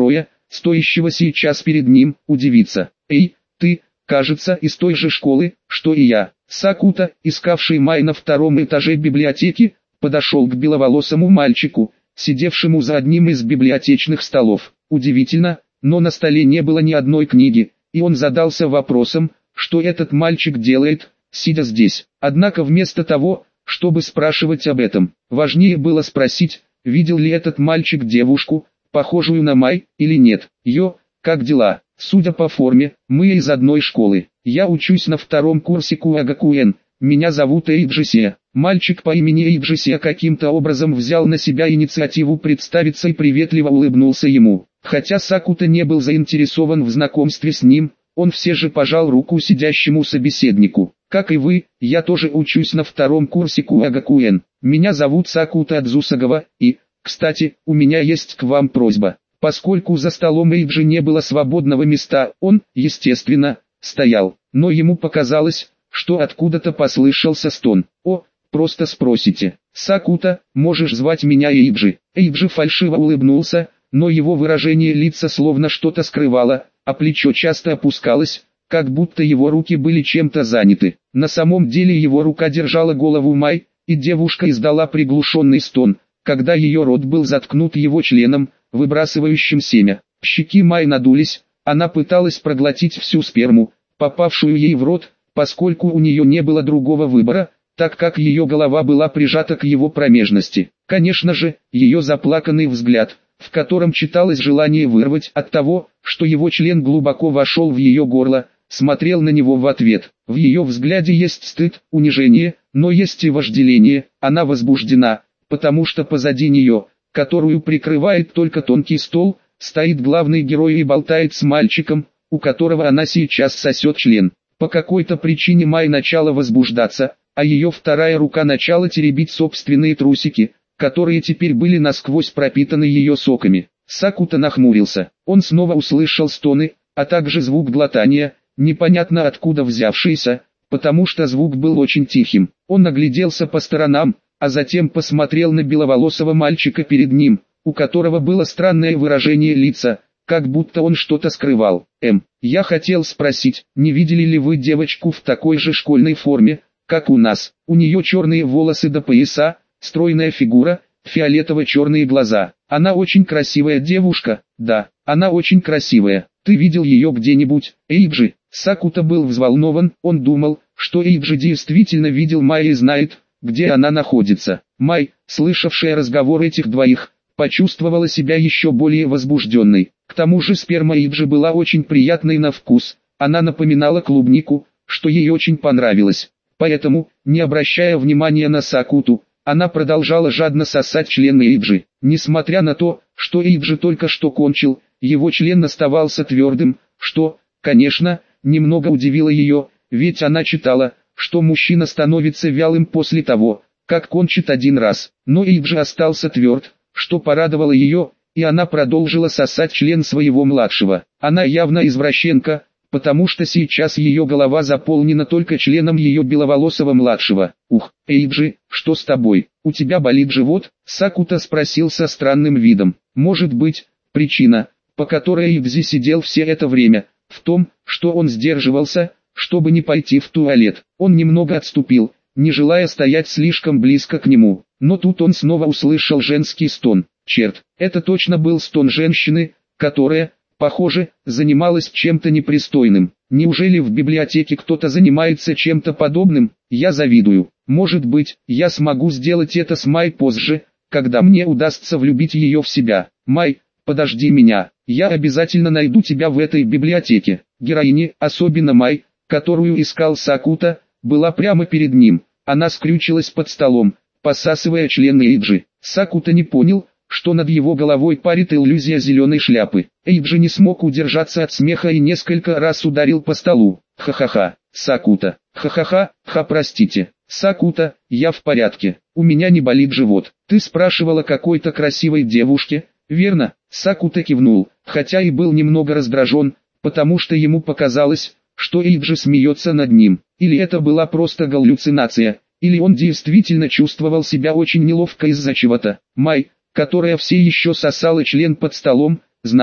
стоящего сейчас перед ним, удивиться. «Эй, ты, кажется, из той же школы, что и я». Сакута, искавший Май на втором этаже библиотеки, подошел к беловолосому мальчику, сидевшему за одним из библиотечных столов. Удивительно, но на столе не было ни одной книги, и он задался вопросом, что этот мальчик делает, сидя здесь. Однако вместо того, чтобы спрашивать об этом, важнее было спросить, видел ли этот мальчик девушку, похожую на Май, или нет. «Йо, как дела? Судя по форме, мы из одной школы. Я учусь на втором курсе Куагакуэн. Меня зовут Эйджисия». Мальчик по имени Эйджисия каким-то образом взял на себя инициативу представиться и приветливо улыбнулся ему. Хотя Сакута не был заинтересован в знакомстве с ним, он все же пожал руку сидящему собеседнику. «Как и вы, я тоже учусь на втором курсе Куагакуэн. Меня зовут Сакута Адзусагава, и, кстати, у меня есть к вам просьба». Поскольку за столом Эйджи не было свободного места, он, естественно, стоял. Но ему показалось, что откуда-то послышался стон. «О, просто спросите. Сакута, можешь звать меня Эйджи». Эйджи фальшиво улыбнулся, но его выражение лица словно что-то скрывало, а плечо часто опускалось, как будто его руки были чем-то заняты. На самом деле его рука держала голову Май, и девушка издала приглушенный стон, когда ее рот был заткнут его членом, выбрасывающим семя. Щеки Май надулись, она пыталась проглотить всю сперму, попавшую ей в рот, поскольку у нее не было другого выбора, так как ее голова была прижата к его промежности. Конечно же, ее заплаканный взгляд, в котором читалось желание вырвать от того, что его член глубоко вошел в ее горло, смотрел на него в ответ. В ее взгляде есть стыд, унижение, но есть и вожделение. Она возбуждена, потому что позади нее, которую прикрывает только тонкий стол, стоит главный герой и болтает с мальчиком, у которого она сейчас сосет член. По какой-то причине Май начала возбуждаться, а ее вторая рука начала теребить собственные трусики, которые теперь были насквозь пропитаны ее соками. Сакута нахмурился. Он снова услышал стоны, а также звук глотания, непонятно откуда взявшийся, потому что звук был очень тихим. Он огляделся по сторонам, а затем посмотрел на беловолосого мальчика перед ним, у которого было странное выражение лица, как будто он что-то скрывал. Я хотел спросить, не видели ли вы девочку в такой же школьной форме, как у нас? У нее черные волосы до пояса, стройная фигура, фиолетово-черные глаза. Она очень красивая девушка. Да, она очень красивая. Ты видел ее где-нибудь, Эйджи?» Сакута был взволнован, он думал, что Эйджи действительно видел Май и знает, где она находится. Май, слышавшая разговор этих двоих, почувствовала себя еще более возбужденной. К тому же сперма Эйджи была очень приятной на вкус, она напоминала клубнику, что ей очень понравилось. Поэтому, не обращая внимания на Сакуту, она продолжала жадно сосать член Эйджи. Несмотря на то, что Эйджи только что кончил, его член оставался твердым, что, конечно, немного удивило ее, ведь она читала, что мужчина становится вялым после того, как кончит один раз. Но Эйджи остался тверд, что порадовало ее, и она продолжила сосать член своего младшего. Она явно извращенка, потому что сейчас ее голова заполнена только членом ее беловолосого младшего. «Ух, Эйджи, что с тобой? У тебя болит живот?» Сакута спросил со странным видом. Может быть, причина, по которой Эйджи сидел все это время, в том, что он сдерживался, чтобы не пойти в туалет. Он немного отступил, не желая стоять слишком близко к нему. Но тут он снова услышал женский стон. Черт, это точно был стон женщины, которая, похоже, занималась чем-то непристойным. Неужели в библиотеке кто-то занимается чем-то подобным? Я завидую. Может быть, я смогу сделать это с Май позже, когда мне удастся влюбить ее в себя. Май, подожди меня, я обязательно найду тебя в этой библиотеке. Героиня, особенно Май, которую искал Сакута, была прямо перед ним. Она скрючилась под столом, посасывая член Эйджи. Сакута не понял, что над его головой парит иллюзия зеленой шляпы. Эйджи не смог удержаться от смеха и несколько раз ударил по столу. Ха-ха-ха, Сакута, ха-ха-ха, простите. Сакута, я в порядке, у меня не болит живот. Ты спрашивала какой-то красивой девушке, верно? Сакута кивнул, хотя и был немного раздражен, потому что ему показалось, что Эйджи смеется над ним. Или это была просто галлюцинация, или он действительно чувствовал себя очень неловко из-за чего-то. Май, которая все еще сосала член под столом, знала,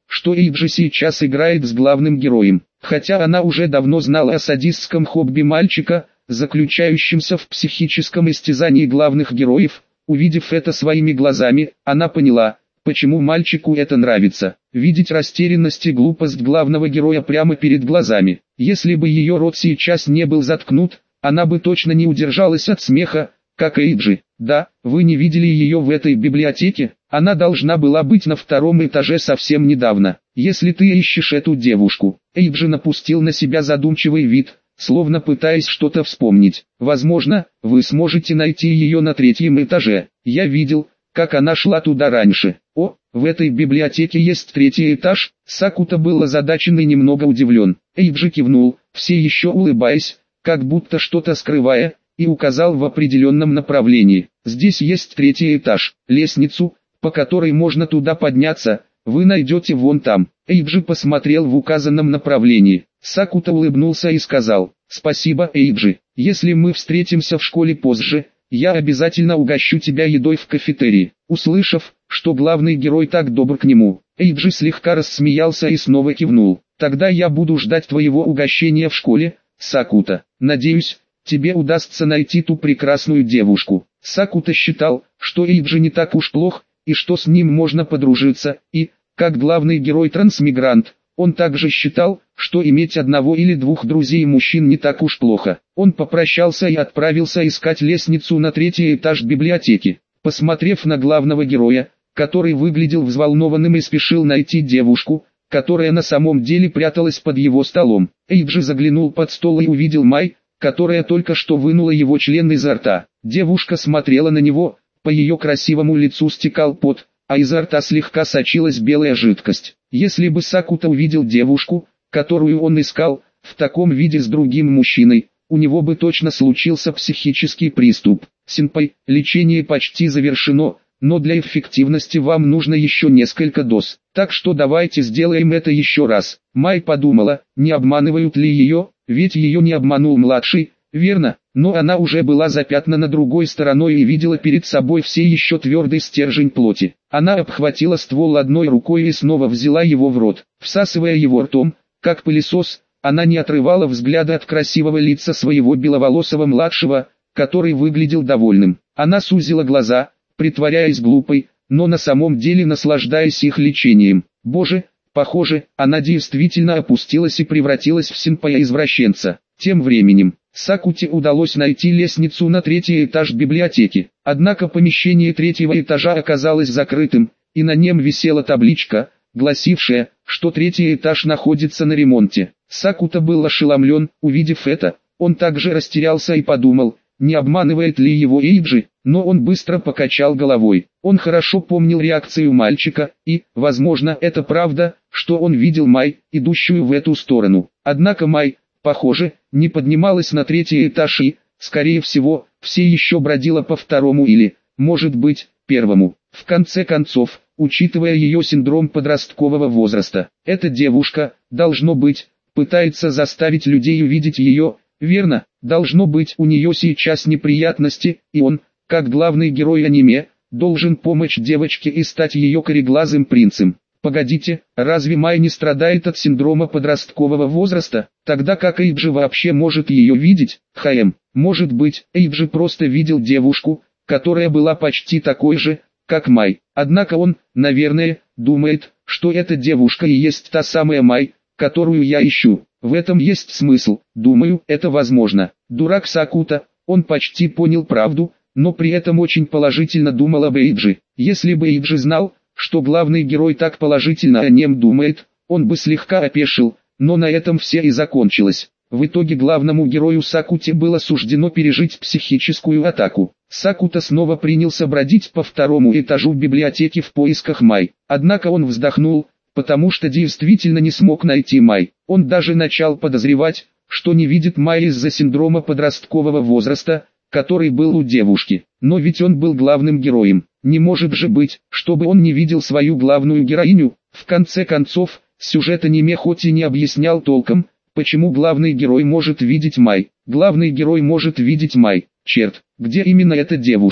что Эйджи сейчас играет с главным героем. Хотя она уже давно знала о садистском хобби мальчика, заключающемся в психическом истязании главных героев, увидев это своими глазами, она поняла, почему мальчику это нравится. Видеть растерянность и глупость главного героя прямо перед глазами. Если бы ее рот сейчас не был заткнут, она бы точно не удержалась от смеха, как Эйджи. Да, вы не видели ее в этой библиотеке? Она должна была быть на втором этаже совсем недавно. Если ты ищешь эту девушку. Эйджи напустил на себя задумчивый вид, словно пытаясь что-то вспомнить. Возможно, вы сможете найти ее на третьем этаже. Я видел, как она шла туда раньше. О, в этой библиотеке есть третий этаж. Сакута был озадачен и немного удивлен. Эйджи кивнул, все еще улыбаясь, как будто что-то скрывая, и указал в определенном направлении. Здесь есть третий этаж. Лестницу, по которой можно туда подняться, вы найдете вон там. Эйджи посмотрел в указанном направлении. Сакута улыбнулся и сказал: «Спасибо, Эйджи. Если мы встретимся в школе позже, я обязательно угощу тебя едой в кафетерии». Услышав, что главный герой так добр к нему, Эйджи слегка рассмеялся и снова кивнул. «Тогда я буду ждать твоего угощения в школе, Сакута. Надеюсь, тебе удастся найти ту прекрасную девушку». Сакута считал, что Эйджи не так уж плох, и что с ним можно подружиться, и, как главный герой-трансмигрант, он также считал, что иметь одного или двух друзей-мужчин не так уж плохо. Он попрощался и отправился искать лестницу на третий этаж библиотеки. Посмотрев на главного героя, который выглядел взволнованным и спешил найти девушку, которая на самом деле пряталась под его столом, Эйджи заглянул под стол и увидел Май, которая только что вынула его член изо рта. Девушка смотрела на него, по ее красивому лицу стекал пот, а изо рта слегка сочилась белая жидкость. Если бы Сакута увидел девушку, которую он искал, в таком виде с другим мужчиной, у него бы точно случился психический приступ. «Синпай, лечение почти завершено, но для эффективности вам нужно еще несколько доз, так что давайте сделаем это еще раз». Май подумала, не обманывают ли ее, ведь ее не обманул младший, верно, но она уже была запятнана другой стороной и видела перед собой все еще твердый стержень плоти. Она обхватила ствол одной рукой и снова взяла его в рот, всасывая его ртом, как пылесос. Она не отрывала взгляда от красивого лица своего беловолосого младшего, который выглядел довольным. Она сузила глаза, притворяясь глупой, но на самом деле наслаждаясь их лечением. Боже, похоже, она действительно опустилась и превратилась в синпая-извращенца. Тем временем, Сакуте удалось найти лестницу на третий этаж библиотеки. Однако помещение третьего этажа оказалось закрытым, и на нем висела табличка, гласившая, что третий этаж находится на ремонте. Сакута был ошеломлен, увидев это, он также растерялся и подумал, не обманывает ли его Эйджи, но он быстро покачал головой. Он хорошо помнил реакцию мальчика, и, возможно, это правда, что он видел Май, идущую в эту сторону. Однако Май, похоже, не поднималась на третий этаж и, скорее всего, все еще бродила по второму или, может быть, первому. В конце концов, учитывая ее синдром подросткового возраста, эта девушка, должно быть, пытается заставить людей увидеть ее, верно, должно быть у нее сейчас неприятности, и он, как главный герой аниме, должен помочь девочке и стать ее кореглазым принцем. Погодите, разве Май не страдает от синдрома подросткового возраста? Тогда как Эйджи вообще может ее видеть? Может быть, Эйджи просто видел девушку, которая была почти такой же, как Май. Однако он, наверное, думает, что эта девушка и есть та самая Май, которую я ищу. В этом есть смысл, думаю, это возможно. Дурак Сакута, он почти понял правду, но при этом очень положительно думал об Эйджи. Если бы Эйджи знал, что главный герой так положительно о нем думает, он бы слегка опешил, но на этом все и закончилось. В итоге главному герою Сакуте было суждено пережить психическую атаку. Сакута снова принялся бродить по второму этажу библиотеки в поисках Май. Однако он вздохнул, потому что действительно не смог найти Май. Он даже начал подозревать, что не видит Май из-за синдрома подросткового возраста, который был у девушки. Но ведь он был главным героем. Не может же быть, чтобы он не видел свою главную героиню. В конце концов, сюжет аниме хоть и не объяснял толком, почему главный герой может видеть Май. Главный герой может видеть Май. Черт, где именно эта девушка?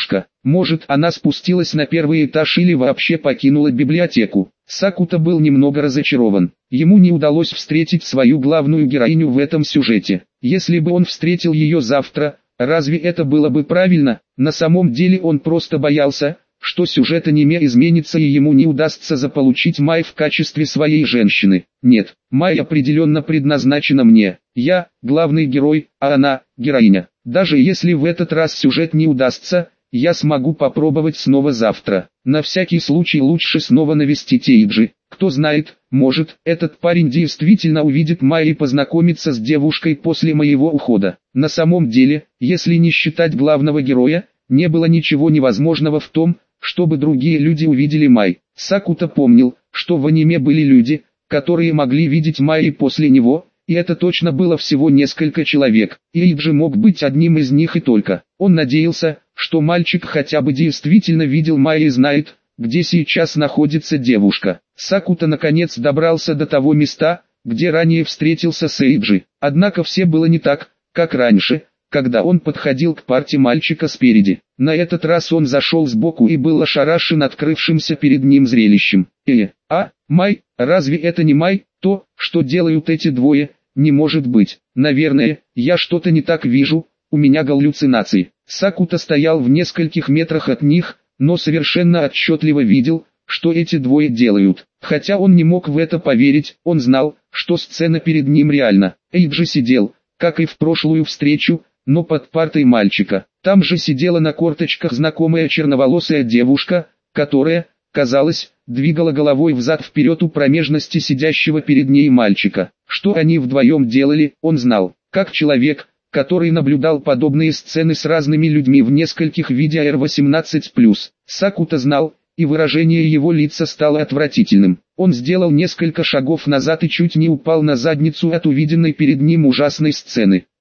Может, она спустилась на первый этаж или вообще покинула библиотеку. Сакута был немного разочарован. Ему не удалось встретить свою главную героиню в этом сюжете. Если бы он встретил ее завтра, разве это было бы правильно? На самом деле он просто боялся, что сюжет аниме изменится и ему не удастся заполучить Май в качестве своей женщины. Нет, Май определенно предназначена мне. Я – главный герой, а она – героиня. Даже если в этот раз сюжет не удастся, я смогу попробовать снова завтра. На всякий случай лучше снова навестить Эйджи. Кто знает, может, этот парень действительно увидит Май и познакомится с девушкой после моего ухода. На самом деле, если не считать главного героя, не было ничего невозможного в том, чтобы другие люди увидели Май. Сакута помнил, что в аниме были люди, которые могли видеть Май и после него, и это точно было всего несколько человек. Эйджи мог быть одним из них и только. Он надеялся, что мальчик хотя бы действительно видел Май и знает, где сейчас находится девушка. Сакута наконец добрался до того места, где ранее встретился с Эйджи. Однако все было не так, как раньше, когда он подходил к парте мальчика спереди. На этот раз он зашел сбоку и был ошарашен открывшимся перед ним зрелищем. Май, разве это не Май? То, что делают эти двое, не может быть. Наверное, я что-то не так вижу, у меня галлюцинации. Сакута стоял в нескольких метрах от них, но совершенно отчетливо видел, что эти двое делают. Хотя он не мог в это поверить, он знал, что сцена перед ним реальна. Эйджи сидел, как и в прошлую встречу, но под партой мальчика. Там же сидела на корточках знакомая черноволосая девушка, которая, казалось, двигала головой взад-вперед у промежности сидящего перед ней мальчика. Что они вдвоем делали, он знал. Как человек, который наблюдал подобные сцены с разными людьми в нескольких видео R18+. Сакута знал, и выражение его лица стало отвратительным. Он сделал несколько шагов назад и чуть не упал на задницу от увиденной перед ним ужасной сцены.